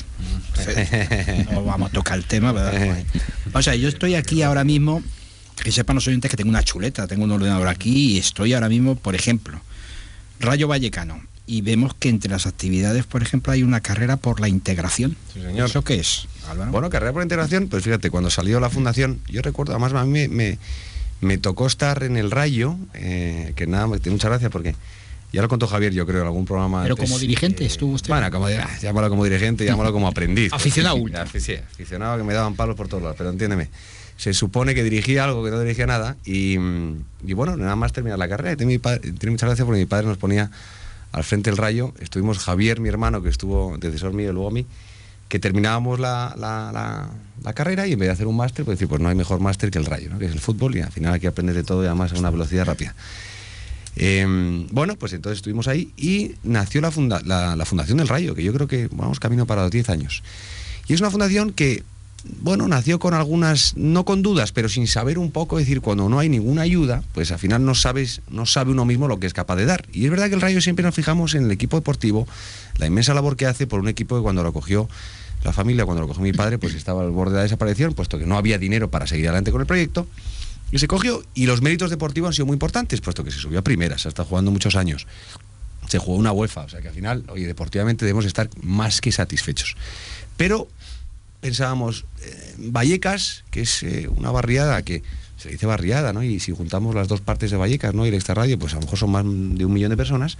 No vamos a tocar el tema, ¿verdad? O sea, yo estoy aquí ahora mismo, que sepan los oyentes que tengo una chuleta, tengo un ordenador aquí, y estoy ahora mismo, por ejemplo, Rayo Vallecano, y vemos que entre las actividades, por ejemplo, hay una carrera por la integración. Sí, señor. ¿Eso qué es, Álvaro? Bueno, carrera por la integración, pues fíjate, cuando salió la fundación, yo recuerdo, además a mí me tocó estar en el Rayo, que nada, muchas gracias, porque ya lo contó Javier, yo creo, en algún programa. Pero antes, como dirigente estuvo usted. Bueno, llámalo como dirigente, llámalo como aprendiz. Aficionado. Sí, aficionado, que me daban palos por todos lados, pero entiéndeme. Se supone que dirigía algo que no dirigía nada, y bueno, nada más terminar la carrera. Y tiene muchas gracias porque mi padre nos ponía al frente del Rayo. Estuvimos Javier, mi hermano, que estuvo antecesor mío, y luego a mí, que terminábamos la carrera, y en vez de hacer un máster, pues no hay mejor máster que el Rayo, ¿no? Que es el fútbol, y al final aquí aprendes de todo, y además a una velocidad rápida. Bueno, pues entonces estuvimos ahí y nació la Fundación del Rayo, que yo creo que vamos camino para los 10 años. Y es una fundación que, bueno, nació con algunas, no con dudas, pero sin saber un poco, es decir, cuando no hay ninguna ayuda, pues al final no sabe uno mismo lo que es capaz de dar. Y es verdad que el Rayo siempre nos fijamos en el equipo deportivo, la inmensa labor que hace por un equipo que cuando lo cogió la familia, cuando lo cogió mi padre, pues estaba al borde de la desaparición, puesto que no había dinero para seguir adelante con el proyecto. Y se cogió, y los méritos deportivos han sido muy importantes, puesto que se subió a primera, se ha estado jugando muchos años. Se jugó una UEFA, o sea que al final, oye, deportivamente debemos estar más que satisfechos. Pero pensábamos, Vallecas, que es una barriada que se dice barriada, ¿no? Y si juntamos las dos partes de Vallecas, ¿no? Y el extrarradio, pues a lo mejor son más de 1 millón de personas.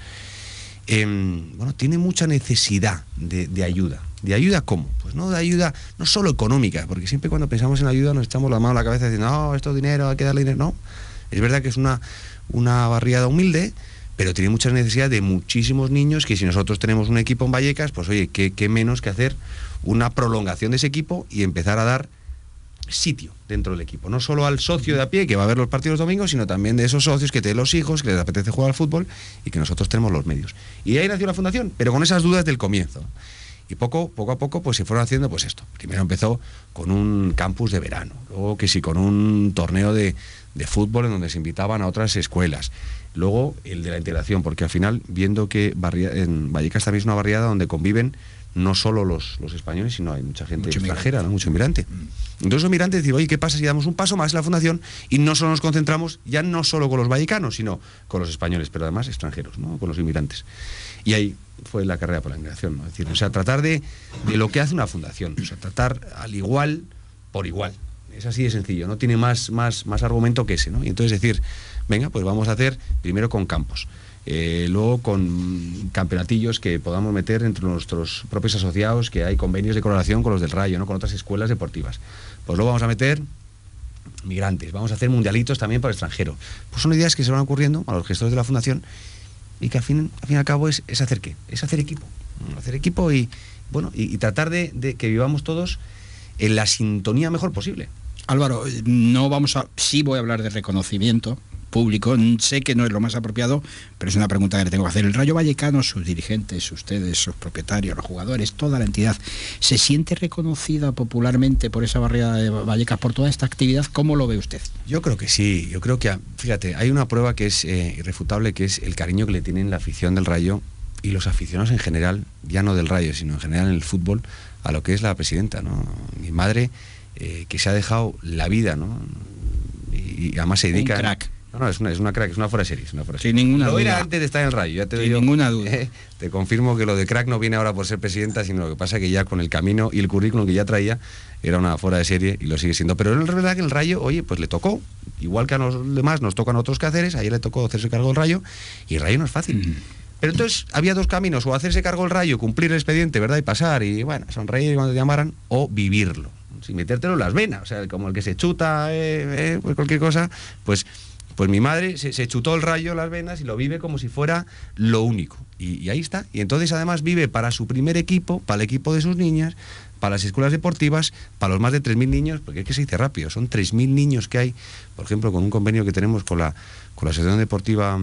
Bueno, tiene mucha necesidad de ayuda. ¿De ayuda cómo? Pues no de ayuda, no solo económica, porque siempre cuando pensamos en ayuda nos echamos la mano a la cabeza diciendo, no, esto es dinero, hay que darle dinero. No, es verdad que es una barriada humilde, pero tiene mucha necesidad de muchísimos niños, que si nosotros tenemos un equipo en Vallecas, pues oye, qué menos que hacer una prolongación de ese equipo y empezar a dar sitio dentro del equipo, no solo al socio de a pie que va a ver los partidos domingos, sino también de esos socios que tienen los hijos, que les apetece jugar al fútbol y que nosotros tenemos los medios. Y ahí nació la fundación, pero con esas dudas del comienzo. Y poco a poco pues se fueron haciendo pues esto. Primero empezó con un campus de verano, luego que sí con un torneo de fútbol en donde se invitaban a otras escuelas, luego el de la integración, porque al final, viendo que en Vallecas también es una barriada donde conviven no solo los españoles, sino hay mucha gente extranjera, ¿no? Mucho inmigrante. Entonces los inmigrantes decían, oye, ¿qué pasa si damos un paso más en la fundación y no solo nos concentramos ya no solo con los vallecanos, sino con los españoles, pero además extranjeros, ¿no? Con los inmigrantes? Y ahí fue la carrera por la inmigración, ¿no? Es decir, o sea, tratar de lo que hace una fundación, o sea, tratar al igual por igual. Es así de sencillo, no tiene más argumento que ese, ¿no? Y entonces decir, venga, pues vamos a hacer primero con campos. Luego con campeonatillos que podamos meter entre nuestros propios asociados, que hay convenios de colaboración con los del Rayo, ¿no? Con otras escuelas deportivas. Pues luego vamos a meter migrantes, vamos a hacer mundialitos también para el extranjero. Pues son ideas que se van ocurriendo a los gestores de la fundación y que al fin y al cabo es hacer ¿qué? Es hacer equipo. Hacer equipo y, bueno, y tratar de que vivamos todos en la sintonía mejor posible. Álvaro, sí voy a hablar de reconocimiento público, sé que no es lo más apropiado, pero es una pregunta que le tengo que hacer. El Rayo Vallecano, sus dirigentes, ustedes, sus propietarios, los jugadores, toda la entidad, ¿se siente reconocida popularmente por esa barriada de Vallecas, por toda esta actividad? ¿Cómo lo ve usted? Yo creo que sí, yo creo que, fíjate, hay una prueba que es irrefutable, que es el cariño que le tienen la afición del Rayo y los aficionados en general, ya no del Rayo, sino en general en el fútbol, a lo que es la presidenta, ¿no? Mi madre, que se ha dejado la vida, ¿no? Y además se dedica... Un crack. No, es una crack, es una fuera de serie. Sin ninguna duda. Lo era antes de estar en el Rayo, ya te digo. Sin ninguna duda. Te confirmo que lo de crack no viene ahora por ser presidenta, sino lo que pasa que ya con el camino y el currículum que ya traía, era una fuera de serie y lo sigue siendo. Pero es verdad que el Rayo, oye, pues le tocó, igual que a los demás nos tocan otros quehaceres, a ella le tocó hacerse cargo del Rayo, y el Rayo no es fácil. Pero entonces había dos caminos, o hacerse cargo del Rayo, cumplir el expediente, ¿verdad? Y pasar, y bueno, sonreír cuando te llamaran, o vivirlo, sin metértelo en las venas, o sea, como el que se chuta pues cualquier cosa, pues mi madre se chutó el Rayo las venas y lo vive como si fuera lo único. Y ahí está. Y entonces además vive para su primer equipo, para el equipo de sus niñas, para las escuelas deportivas, para los más de 3.000 niños, porque es que se dice rápido, son 3.000 niños que hay, por ejemplo, con un convenio que tenemos con la Asociación Deportiva,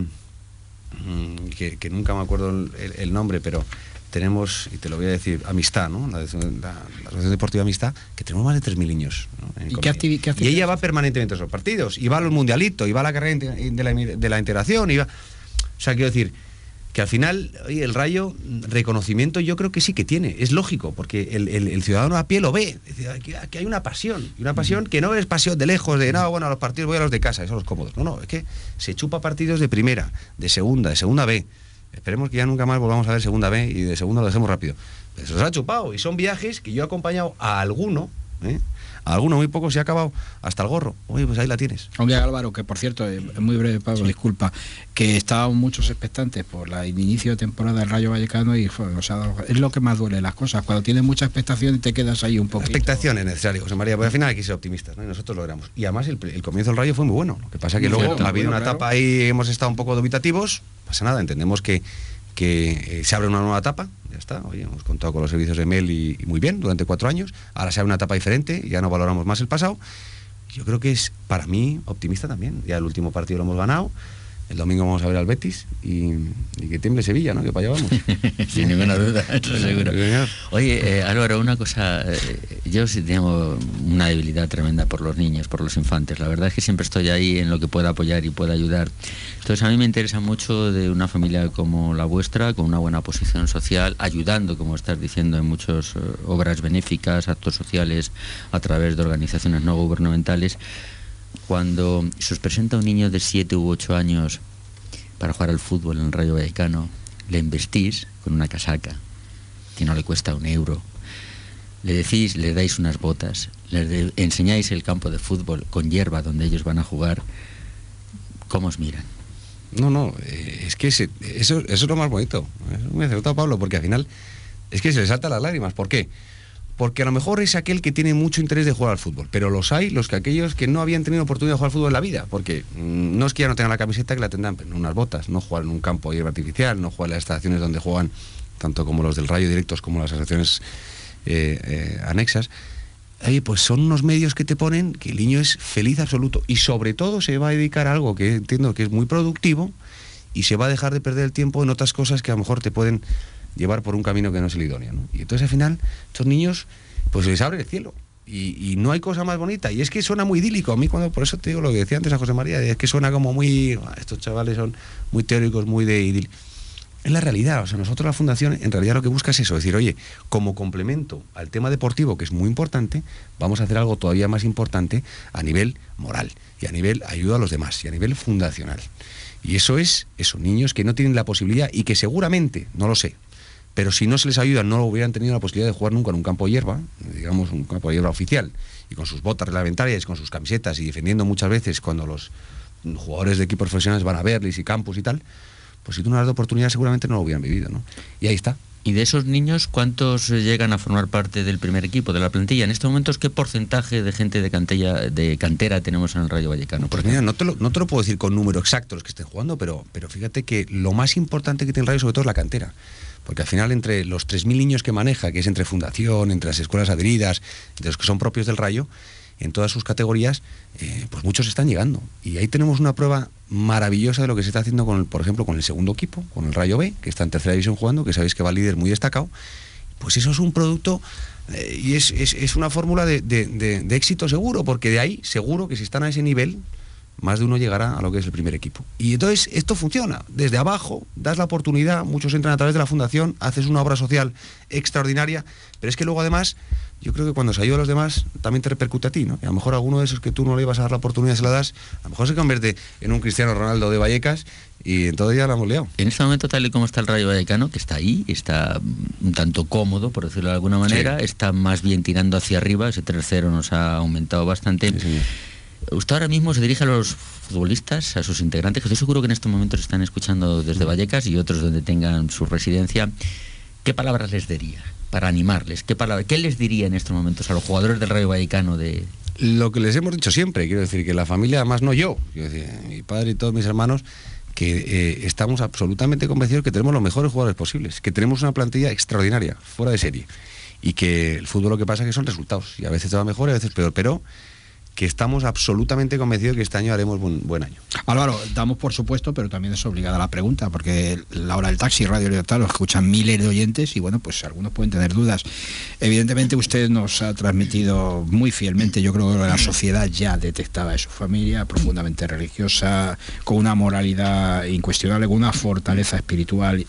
que nunca me acuerdo el nombre, pero tenemos, y te lo voy a decir, Amistad, ¿no? La Asociación Deportiva Amistad, que tenemos más de 3.000 niños, ¿no? ¿Y qué actividad? Y ella va permanentemente a esos partidos, y va a los mundialitos, y va a la carrera de la integración, y va... O sea, quiero decir, que al final, oye, el Rayo, reconocimiento yo creo que sí que tiene, es lógico, porque el ciudadano a pie lo ve, es decir, aquí hay una pasión, y una pasión que no es pasión de lejos, de no, bueno, a los partidos voy a los de casa, esos son los cómodos, no, es que se chupa partidos de primera, de segunda B. Esperemos que ya nunca más volvamos a ver segunda B y de segunda lo dejemos rápido. Pero se los ha chupado y son viajes que yo he acompañado a alguno, a alguno muy poco se ha acabado hasta el gorro. Oye, pues ahí la tienes. Hombre, Álvaro, que por cierto, es muy breve, Pablo, sí. Disculpa, que estaban muchos expectantes por el inicio de temporada del Rayo Vallecano y o sea, es lo que más duele las cosas, cuando tienes mucha expectación y te quedas ahí un poco. Expectación es necesario, José María, porque al final hay que ser optimistas, ¿no? Y nosotros lo éramos. Y además el comienzo del Rayo fue muy bueno. Lo que pasa que luego ha habido una etapa ahí, hemos estado un poco dubitativos, pasa nada, entendemos que se abre una nueva etapa, ya está, oye, hemos contado con los servicios de Mel y muy bien durante 4 años, ahora se abre una etapa diferente, ya no valoramos más el pasado, yo creo que es, para mí, optimista también, ya el último partido lo hemos ganado, El domingo vamos a ver al Betis y que tiemble Sevilla, ¿no? Que para allá vamos. Sin ninguna duda, eso seguro. Oye, Álvaro, una cosa, yo sí tengo una debilidad tremenda por los niños, por los infantes. La verdad es que siempre estoy ahí en lo que pueda apoyar y pueda ayudar. Entonces a mí me interesa mucho de una familia como la vuestra, con una buena posición social, ayudando, como estás diciendo, en muchas obras benéficas, actos sociales, a través de organizaciones no gubernamentales. Cuando se os presenta un niño de 7 u 8 años para jugar al fútbol en el Rayo Vallecano, le investís con una casaca que no le cuesta €1, le dais unas botas, le enseñáis el campo de fútbol con hierba donde ellos van a jugar, ¿cómo os miran? No, es que eso es lo más bonito. Me hace nota, Pablo, porque al final es que se le saltan las lágrimas. ¿Por qué? Porque a lo mejor es aquel que tiene mucho interés de jugar al fútbol, pero aquellos que no habían tenido oportunidad de jugar al fútbol en la vida, porque no es que ya no tengan la camiseta, que la tendrán en unas botas, no juegan en un campo de hierba artificial, no juegan en las estaciones donde juegan tanto como los del Rayo directos como las asociaciones anexas. Oye, pues son unos medios que te ponen que el niño es feliz absoluto y sobre todo se va a dedicar a algo que entiendo que es muy productivo y se va a dejar de perder el tiempo en otras cosas que a lo mejor te pueden llevar por un camino que no es el idóneo, ¿no? Y entonces al final estos niños pues les abre el cielo y no hay cosa más bonita, y es que suena muy idílico. A mí por eso te digo lo que decía antes a José María, es que suena como muy, estos chavales son muy teóricos, muy de idílico. Es la realidad. O sea, nosotros la Fundación en realidad lo que busca es eso, es decir, oye, como complemento al tema deportivo, que es muy importante, vamos a hacer algo todavía más importante a nivel moral y a nivel ayuda a los demás y a nivel fundacional. Y eso es niños que no tienen la posibilidad y que seguramente, no lo sé, pero si no se les ayuda no hubieran tenido la posibilidad de jugar nunca en un campo de hierba, digamos un campo de hierba oficial, y con sus botas reglamentarias, con sus camisetas y defendiendo muchas veces cuando los jugadores de equipos profesionales van a verles y campus y tal, pues si tú no has dado oportunidad seguramente no lo hubieran vivido, ¿no? Y ahí está. ¿Y de esos niños cuántos llegan a formar parte del primer equipo, de la plantilla? En estos momentos, ¿qué porcentaje de gente de cantera tenemos en el Rayo Vallecano? Pues mira, no te lo puedo decir con número exacto los que estén jugando, pero fíjate que lo más importante que tiene el Rayo sobre todo es la cantera. Porque al final entre los 3.000 niños que maneja, que es entre fundación, entre las escuelas adheridas, entre los que son propios del Rayo, en todas sus categorías, pues muchos están llegando. Y ahí tenemos una prueba maravillosa de lo que se está haciendo, por ejemplo, con el segundo equipo, con el Rayo B, que está en tercera división jugando, que sabéis que va líder muy destacado. Pues eso es un producto y es una fórmula de éxito seguro, porque de ahí seguro que si están a ese nivel, más de uno llegará a lo que es el primer equipo. Y entonces esto funciona. Desde abajo das la oportunidad, muchos entran a través de la Fundación, haces una obra social extraordinaria, pero es que luego además, yo creo que cuando se ayuda a los demás, también te repercute a ti, ¿no? Y a lo mejor a alguno de esos que tú no le ibas a dar la oportunidad, se la das, a lo mejor se convierte en un Cristiano Ronaldo de Vallecas, y entonces ya la hemos liado. En este momento, tal y como está el Rayo Vallecano, que está ahí, está un tanto cómodo, por decirlo de alguna manera, sí, está más bien tirando hacia arriba, ese 3-0 nos ha aumentado bastante. Sí. Usted ahora mismo se dirige a los futbolistas, a sus integrantes, que estoy seguro que en estos momentos están escuchando desde Vallecas y otros donde tengan su residencia. ¿Qué palabras les diría para animarles? ¿Qué les diría en estos momentos a los jugadores del Rayo Vallecano de...? Lo que les hemos dicho siempre, quiero decir, que la familia, además no yo, quiero decir, mi padre y todos mis hermanos, que estamos absolutamente convencidos que tenemos los mejores jugadores posibles, que tenemos una plantilla extraordinaria, fuera de serie, y que el fútbol lo que pasa es que son resultados, y a veces te va mejor y a veces peor, pero que estamos absolutamente convencidos que este año haremos buen año. Álvaro, damos por supuesto, pero también es obligada la pregunta, porque la hora del taxi, Radio Libertad, lo escuchan miles de oyentes y bueno, pues algunos pueden tener dudas. Evidentemente usted nos ha transmitido muy fielmente, yo creo que la sociedad ya detectaba de su familia, profundamente religiosa, con una moralidad incuestionable, con una fortaleza espiritual.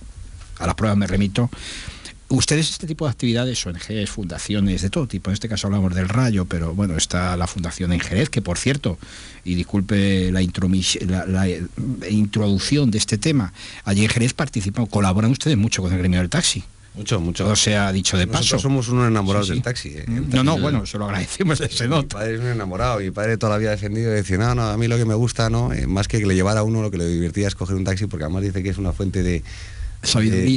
A las pruebas me remito. Ustedes este tipo de actividades, ONGs, fundaciones, de todo tipo, en este caso hablamos del Rayo, pero bueno, está la Fundación en Jerez, que por cierto, y disculpe la introducción de este tema, allí en Jerez colaboran ustedes mucho con el gremio del taxi. Mucho. Todo se ha dicho de paso. Nosotros somos unos enamorados del taxi. Bueno, se lo agradecemos, se nota. Mi padre es un enamorado, mi padre toda la vida ha defendido y decía, no, a mí lo que me gusta, más que le llevara a uno, lo que le divertía es coger un taxi, porque además dice que es una fuente de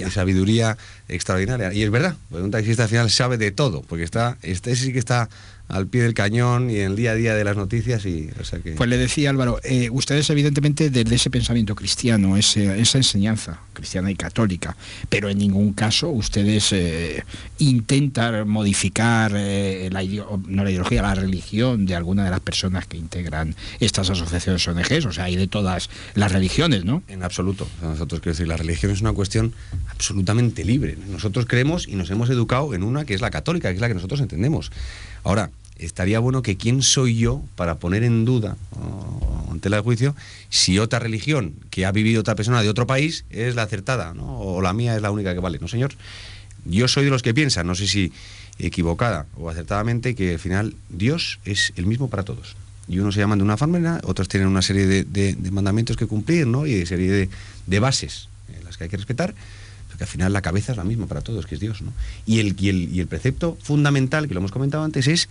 sabiduría extraordinaria. Y es verdad, porque un taxista al final sabe de todo, porque este sí que está al pie del cañón y en el día a día de las noticias. Pues le decía Álvaro, ustedes evidentemente desde ese pensamiento cristiano, esa enseñanza cristiana y católica, pero en ningún caso ustedes intentan modificar la ideología, la religión de alguna de las personas que integran estas asociaciones ONGs, o sea, hay de todas las religiones, ¿no? En absoluto. Nosotros, quiero decir, la religión es una cuestión absolutamente libre. Nosotros creemos y nos hemos educado en una que es la católica, que es la que nosotros entendemos. Ahora, estaría bueno que quién soy yo para poner en duda o en tela de juicio si otra religión que ha vivido otra persona de otro país es la acertada, ¿no? O la mía es la única que vale. No, señor. Yo soy de los que piensan, no sé si equivocada o acertadamente, que al final Dios es el mismo para todos. Y unos se llaman de una forma, otros tienen una serie de mandamientos que cumplir, ¿no? Y de serie de bases en las que hay que respetar, porque al final la cabeza es la misma para todos, que es Dios, ¿no? Y el precepto fundamental, que lo hemos comentado antes, es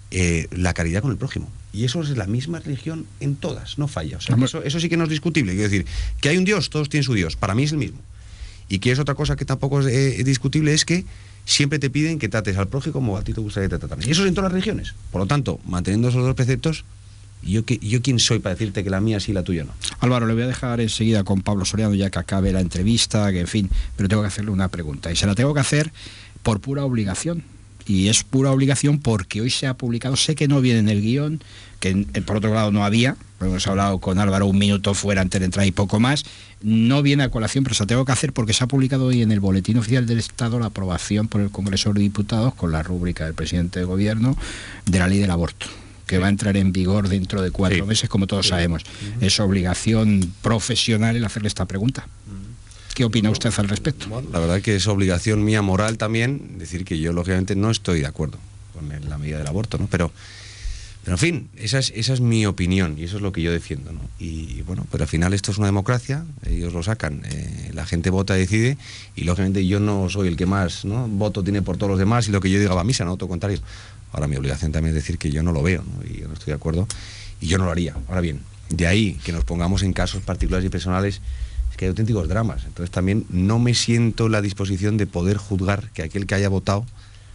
la caridad con el prójimo. Y eso es la misma religión en todas, no falla. O sea, eso sí que no es discutible. Quiero decir, que hay un Dios, todos tienen su Dios. Para mí es el mismo. Y que es otra cosa que tampoco es discutible, es que siempre te piden que trates al prójimo como a ti te gustaría que te trataran. Y eso es en todas las religiones. Por lo tanto, manteniendo esos dos preceptos, ¿yo quién soy para decirte que la mía sí y la tuya no? Álvaro, le voy a dejar enseguida con Pablo Soriano ya que acabe la entrevista, que en fin, pero tengo que hacerle una pregunta. Y se la tengo que hacer por pura obligación. Y es pura obligación porque hoy se ha publicado, sé que no viene en el guión, que por otro lado no había, hemos hablado con Álvaro un minuto fuera antes de entrar y poco más, no viene a colación, pero se la tengo que hacer porque se ha publicado hoy en el Boletín Oficial del Estado la aprobación por el Congreso de Diputados, con la rúbrica del presidente de Gobierno, de la ley del aborto, que va a entrar en vigor dentro de 4 meses, como todos sabemos. Es obligación profesional el hacerle esta pregunta. ¿Qué opina usted al respecto? Bueno, la verdad que es obligación mía moral también decir que yo lógicamente no estoy de acuerdo con la medida del aborto, ¿no? Pero en fin, esa es mi opinión y eso es lo que yo defiendo, ¿no? Y bueno, pero al final esto es una democracia, ellos lo sacan, la gente vota y decide, y lógicamente yo no soy el que más, ¿no?, voto tiene por todos los demás y lo que yo diga va a misa, no, todo contrario. Ahora mi obligación también es decir que yo no lo veo, ¿no? Y yo no estoy de acuerdo y yo no lo haría. Ahora bien, de ahí que nos pongamos en casos particulares y personales, es que hay auténticos dramas. Entonces también no me siento en la disposición de poder juzgar que aquel que haya votado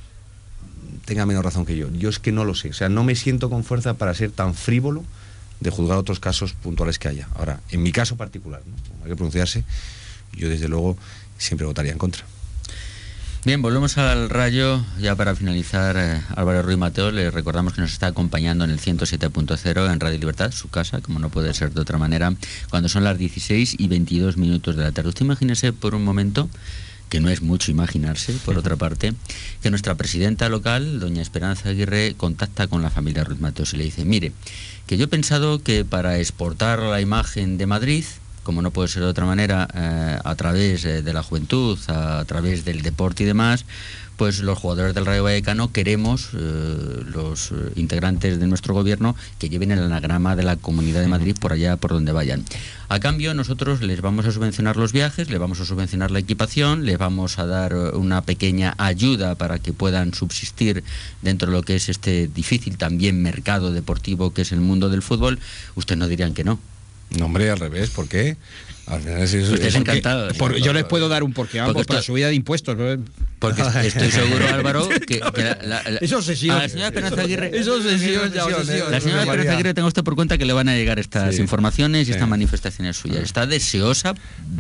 tenga menos razón que yo. Yo es que no lo sé. O sea, no me siento con fuerza para ser tan frívolo de juzgar otros casos puntuales que haya. Ahora, en mi caso particular, ¿no?, hay que pronunciarse, yo desde luego siempre votaría en contra. Bien, volvemos al Rayo. Ya para finalizar, Álvaro Ruiz Mateo, le recordamos que nos está acompañando en el 107.0 en Radio Libertad, su casa, como no puede ser de otra manera, cuando son las 16:22 de la tarde. Usted imagínese por un momento, que no es mucho imaginarse, por otra parte, que nuestra presidenta local, doña Esperanza Aguirre, contacta con la familia Ruiz Mateos y le dice: mire, que yo he pensado que para exportar la imagen de Madrid, como no puede ser de otra manera, a través de la juventud, a través del deporte y demás, pues los jugadores del Rayo Vallecano queremos, los integrantes de nuestro gobierno, que lleven el anagrama de la Comunidad de Madrid por allá por donde vayan. A cambio, nosotros les vamos a subvencionar los viajes, les vamos a subvencionar la equipación, les vamos a dar una pequeña ayuda para que puedan subsistir dentro de lo que es este difícil también mercado deportivo que es el mundo del fútbol. Ustedes no dirían que no. No, hombre, al revés, ¿por qué? Al final es encantado. Yo les puedo dar un porqué a ambos, por la subida de impuestos. Porque estoy seguro, Álvaro, que eso obsesión. A la señora Esperanza Aguirre... Eso obsesión. La señora Esperanza Aguirre, tenga usted por cuenta que le van a llegar estas informaciones y estas manifestaciones suyas. Está deseosa,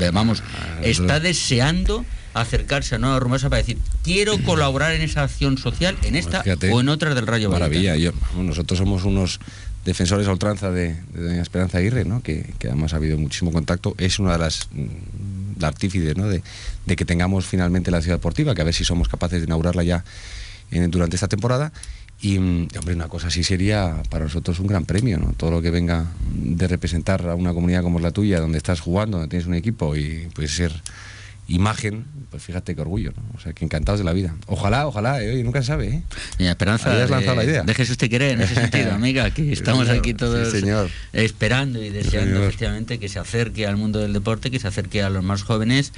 está deseando acercarse a Nueva Rumosa para decir: quiero colaborar en esa acción social, en esta o en otras del Rayo Vallecano. Maravilla. Nosotros somos unos defensores a ultranza de doña Esperanza Aguirre, ¿no?, que además ha habido muchísimo contacto. Es una de las artífices, ¿no?, de que tengamos finalmente la ciudad deportiva, que a ver si somos capaces de inaugurarla ya durante esta temporada. Y, hombre, una cosa así sería para nosotros un gran premio, ¿no? Todo lo que venga de representar a una comunidad como es la tuya, donde estás jugando, donde tienes un equipo y puedes ser imagen, pues fíjate qué orgullo, ¿no? O sea, que encantados de la vida. Ojalá, oye, nunca se sabe, ¿eh? Mira, Esperanza, habías lanzado la idea. Déjese usted querer en ese sentido, amiga, que estamos aquí todos esperando y deseando efectivamente que se acerque al mundo del deporte, que se acerque a los más jóvenes,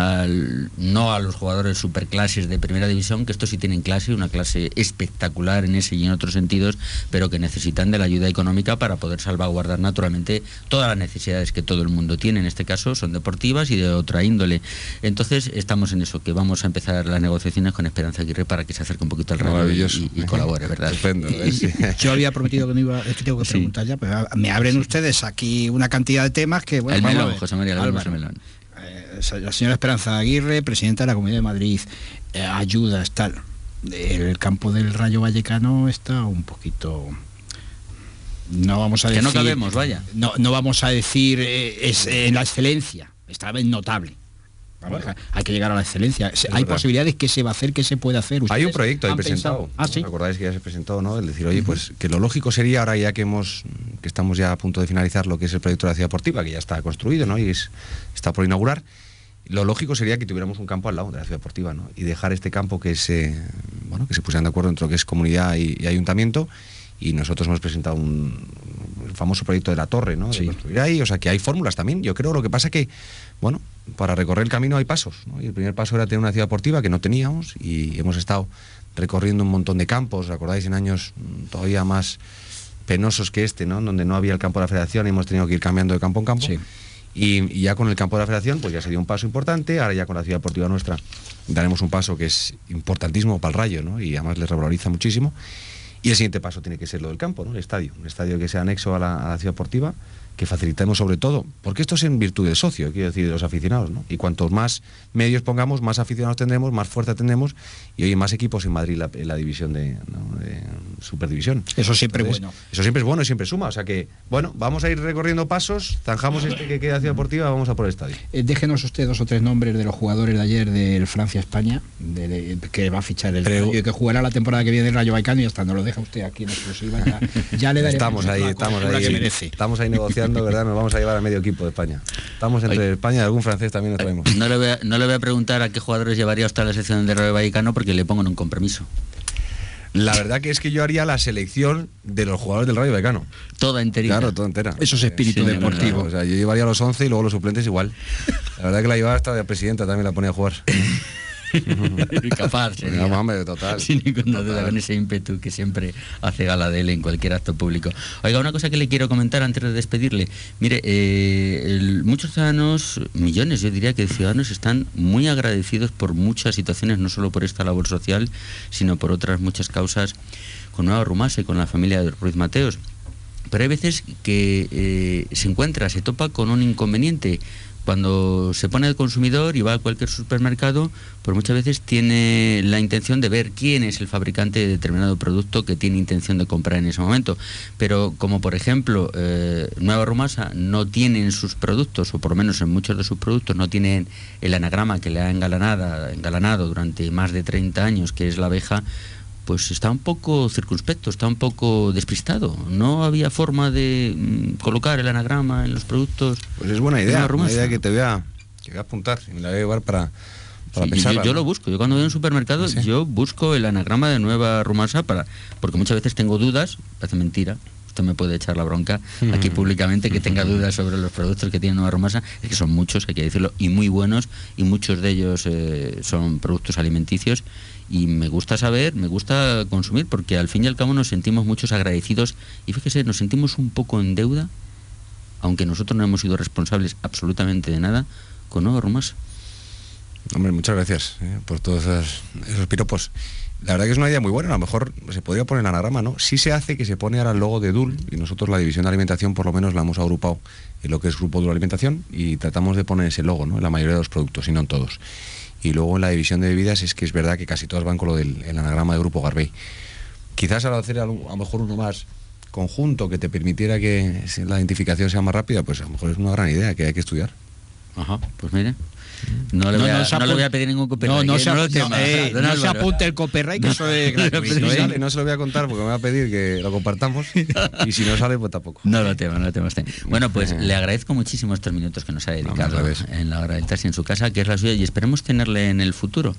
no a los jugadores superclases de primera división, que estos sí tienen clase, una clase espectacular en ese y en otros sentidos, pero que necesitan de la ayuda económica para poder salvaguardar naturalmente todas las necesidades que todo el mundo tiene. En este caso son deportivas y de otra índole. Entonces estamos en eso, que vamos a empezar las negociaciones con Esperanza Aguirre para que se acerque un poquito al radio y colabore, ¿verdad? Estupendo. Yo había prometido que no iba, es que tengo que preguntar ya, pero me abren ustedes aquí una cantidad de temas que... Bueno, el melón, José María, el melón. La señora Esperanza Aguirre, presidenta de la Comunidad de Madrid, ayudas, tal. El campo del Rayo Vallecano está un poquito... No vamos a decir... Que no cabemos, vaya. No vamos a decir es en la excelencia, está notable. Vamos, hay que llegar a la excelencia. Hay posibilidades, que se va a hacer, que se puede hacer. Hay un proyecto ahí presentado. ¿Sí? ¿Recordáis que ya se presentó, no? El decir, oye, pues que lo lógico sería, ahora ya que estamos ya a punto de finalizar lo que es el proyecto de la ciudad deportiva, que ya está construido, ¿no? Y está por inaugurar. Lo lógico sería que tuviéramos un campo al lado de la ciudad deportiva, ¿no? Y dejar este campo que se pusieran de acuerdo entre lo que es comunidad y ayuntamiento. Y nosotros hemos presentado el famoso proyecto de la torre, ¿no? De construir ahí, o sea que hay fórmulas también. Yo creo, lo que pasa que, bueno, para recorrer el camino hay pasos, ¿no? Y el primer paso era tener una ciudad deportiva que no teníamos, y hemos estado recorriendo un montón de campos, ¿recordáis? En años todavía más penosos que este, ¿no? Donde no había el campo de la federación y hemos tenido que ir cambiando de campo en campo. Sí. Y ya con el campo de la federación, pues ya se dio un paso importante. Ahora ya con la ciudad deportiva nuestra daremos un paso que es importantísimo para el Rayo, ¿no? Y además les revaloriza muchísimo. Y el siguiente paso tiene que ser lo del campo, ¿no? El estadio. Un estadio que sea anexo a la ciudad deportiva, que facilitemos sobre todo, porque esto es en virtud del socio, quiero decir, de los aficionados, ¿no? Y cuantos más medios pongamos, más aficionados tendremos, más fuerza tendremos, y hoy más equipos en Madrid en la división de Superdivisión. Eso siempre es bueno. Eso siempre es bueno y siempre suma. O sea que, bueno, vamos a ir recorriendo pasos, zanjamos este que queda de ciudad deportiva, vamos a por el estadio. Déjenos usted 2 o 3 nombres de los jugadores de ayer del Francia-España, que va a fichar el Rayo y que jugará la temporada que viene el Rayo Vallecano, y hasta nos lo deja usted aquí en exclusiva. Ya le daremos estamos ahí negociando, ¿verdad? Nos vamos a llevar al medio equipo de España. Estamos entre España y algún francés también nos traemos. No le voy a preguntar a qué jugadores llevaría usted a la sección del Rayo Vallecano, porque le pongo en un compromiso. La verdad que es que yo haría la selección de los jugadores del Rayo Vallecano. Toda enterita. Claro, toda entera. Eso es espíritu deportivo. O sea, yo llevaría los 11 y luego los suplentes igual. La verdad que la llevaba hasta de presidenta, también la ponía a jugar. Capaz sería. No, hombre, total. Sin ninguna duda, con ese ímpetu que siempre hace gala de él en cualquier acto público. Oiga, una cosa que le quiero comentar antes de despedirle. Mire, muchos ciudadanos, millones yo diría que ciudadanos, están muy agradecidos por muchas situaciones, no solo por esta labor social, sino por otras muchas causas, con Nueva Rumasa y con la familia de Ruiz Mateos. Pero hay veces que se topa con un inconveniente. Cuando se pone el consumidor y va a cualquier supermercado, pues muchas veces tiene la intención de ver quién es el fabricante de determinado producto que tiene intención de comprar en ese momento. Pero como por ejemplo Nueva Rumasa no tiene en sus productos, o por lo menos en muchos de sus productos, no tienen el anagrama que le ha engalanado durante más de 30 años, que es la abeja, pues está un poco circunspecto, está un poco despistado. No había forma de colocar el anagrama en los productos. Pues es buena idea que te voy a apuntar y me la voy a llevar para pensarla. Yo lo busco. Yo cuando voy a un supermercado, yo busco el anagrama de Nueva Rumasa porque muchas veces tengo dudas, parece mentira. Usted me puede echar la bronca aquí públicamente que tenga dudas sobre los productos que tiene Nueva Rumasa, es que son muchos, hay que decirlo, y muy buenos, y muchos de ellos son productos alimenticios. Y me gusta saber, me gusta consumir, porque al fin y al cabo nos sentimos muchos agradecidos, y fíjese, nos sentimos un poco en deuda, aunque nosotros no hemos sido responsables absolutamente de nada, con Nueva Rumasa. Hombre, muchas gracias por todos esos piropos. La verdad que es una idea muy buena, a lo mejor se podría poner el anagrama, ¿no? Sí se hace que se pone ahora el logo de DUL, y nosotros la división de alimentación por lo menos la hemos agrupado en lo que es Grupo DUL Alimentación, y tratamos de poner ese logo, ¿no? En la mayoría de los productos, y no en todos. Y luego en la división de bebidas es que es verdad que casi todas van con lo del anagrama de Grupo Garbey. Quizás al hacer a lo mejor uno más conjunto que te permitiera que la identificación sea más rápida, pues a lo mejor es una gran idea que hay que estudiar. Ajá, pues mire. No le voy a pedir ningún copyright. No se apunte el copyright, que eso es gratuito. No se lo voy a contar porque me va a pedir que lo compartamos, y si no sale, pues tampoco. No lo tema usted. Bueno, pues le agradezco muchísimo estos minutos que nos ha dedicado en la hora del taxi en su casa, que es la suya, y esperemos tenerle en el futuro.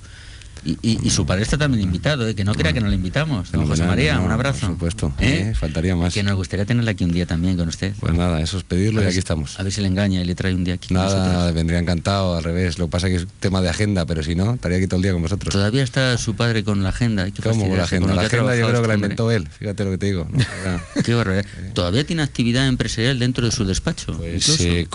Y su padre está también invitado, que no crea que no le invitamos. Don José María, un abrazo. Por supuesto, faltaría más. Que nos gustaría tenerle aquí un día también con usted. Pues nada, eso es pedirlo y aquí estamos. A ver si le engaña y le trae un día aquí. Nada, vendría encantado, al revés. Lo que pasa es que es tema de agenda, pero si no, estaría aquí todo el día con vosotros. Todavía está su padre con la agenda. ¿Cómo con la agenda? La agenda yo creo que la inventó él, fíjate lo que te digo. Qué barbaridad. ¿Todavía tiene actividad empresarial dentro de su despacho? Pues ¿cómo?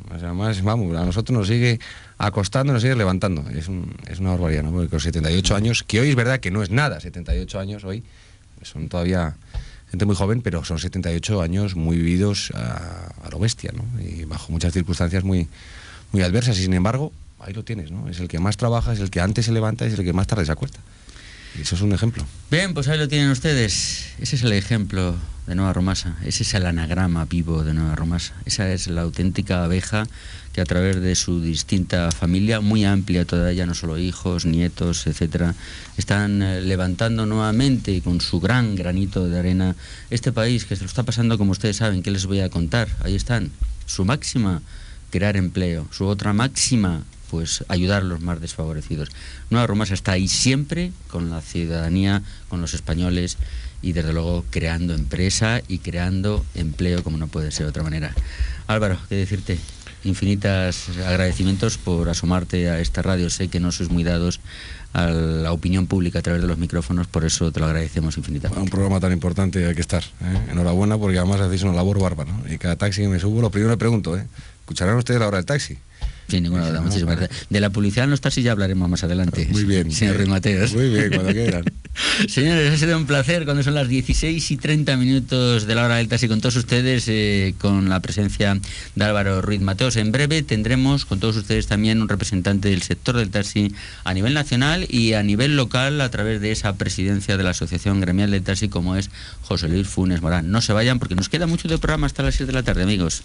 O sea, más, vamos, a nosotros nos sigue acostando, nos sigue levantando. Es una barbaridad, ¿no? Porque con 78 años, que hoy es verdad que no es nada, 78 años hoy, son todavía gente muy joven, pero son 78 años muy vividos a lo bestia, ¿no? Y bajo muchas circunstancias muy, muy adversas, y sin embargo, ahí lo tienes, ¿no? Es el que más trabaja, es el que antes se levanta, es el que más tarde se acuesta. Y eso es un ejemplo. Bien, pues ahí lo tienen ustedes. Ese es el ejemplo de Nueva Romasa. Ese es el anagrama vivo de Nueva Romasa. Esa es la auténtica abeja que a través de su distinta familia, muy amplia toda ella, no solo hijos, nietos, etcétera, están levantando nuevamente y con su gran granito de arena este país que se lo está pasando, como ustedes saben. ¿Qué les voy a contar? Ahí están. Su máxima, crear empleo. Su otra máxima, pues ayudar a los más desfavorecidos. Nueva Romasa está ahí siempre con la ciudadanía, con los españoles, y desde luego creando empresa y creando empleo, como no puede ser de otra manera. Álvaro, qué decirte, infinitos agradecimientos por asomarte a esta radio. Sé que no sois muy dados a la opinión pública a través de los micrófonos, por eso te lo agradecemos infinitamente. Un programa tan importante hay que estar, ¿eh? Enhorabuena, porque además hacéis una labor bárbara, ¿no? Y cada taxi que me subo, lo primero le pregunto, ¿escucharán ustedes la hora del taxi? Sin ninguna duda, muchísimas gracias. De la publicidad en los taxis ya hablaremos más adelante. Muy bien. Señor Ruiz Mateos. Muy bien, cuando quieran. Señores, ha sido un placer cuando son las 16:30 de la hora del taxi con todos ustedes, con la presencia de Álvaro Ruiz Mateos. En breve tendremos con todos ustedes también un representante del sector del taxi a nivel nacional y a nivel local a través de esa presidencia de la Asociación Gremial del Taxi, como es José Luis Funes Morán. No se vayan porque nos queda mucho de programa hasta las 7 de la tarde, amigos.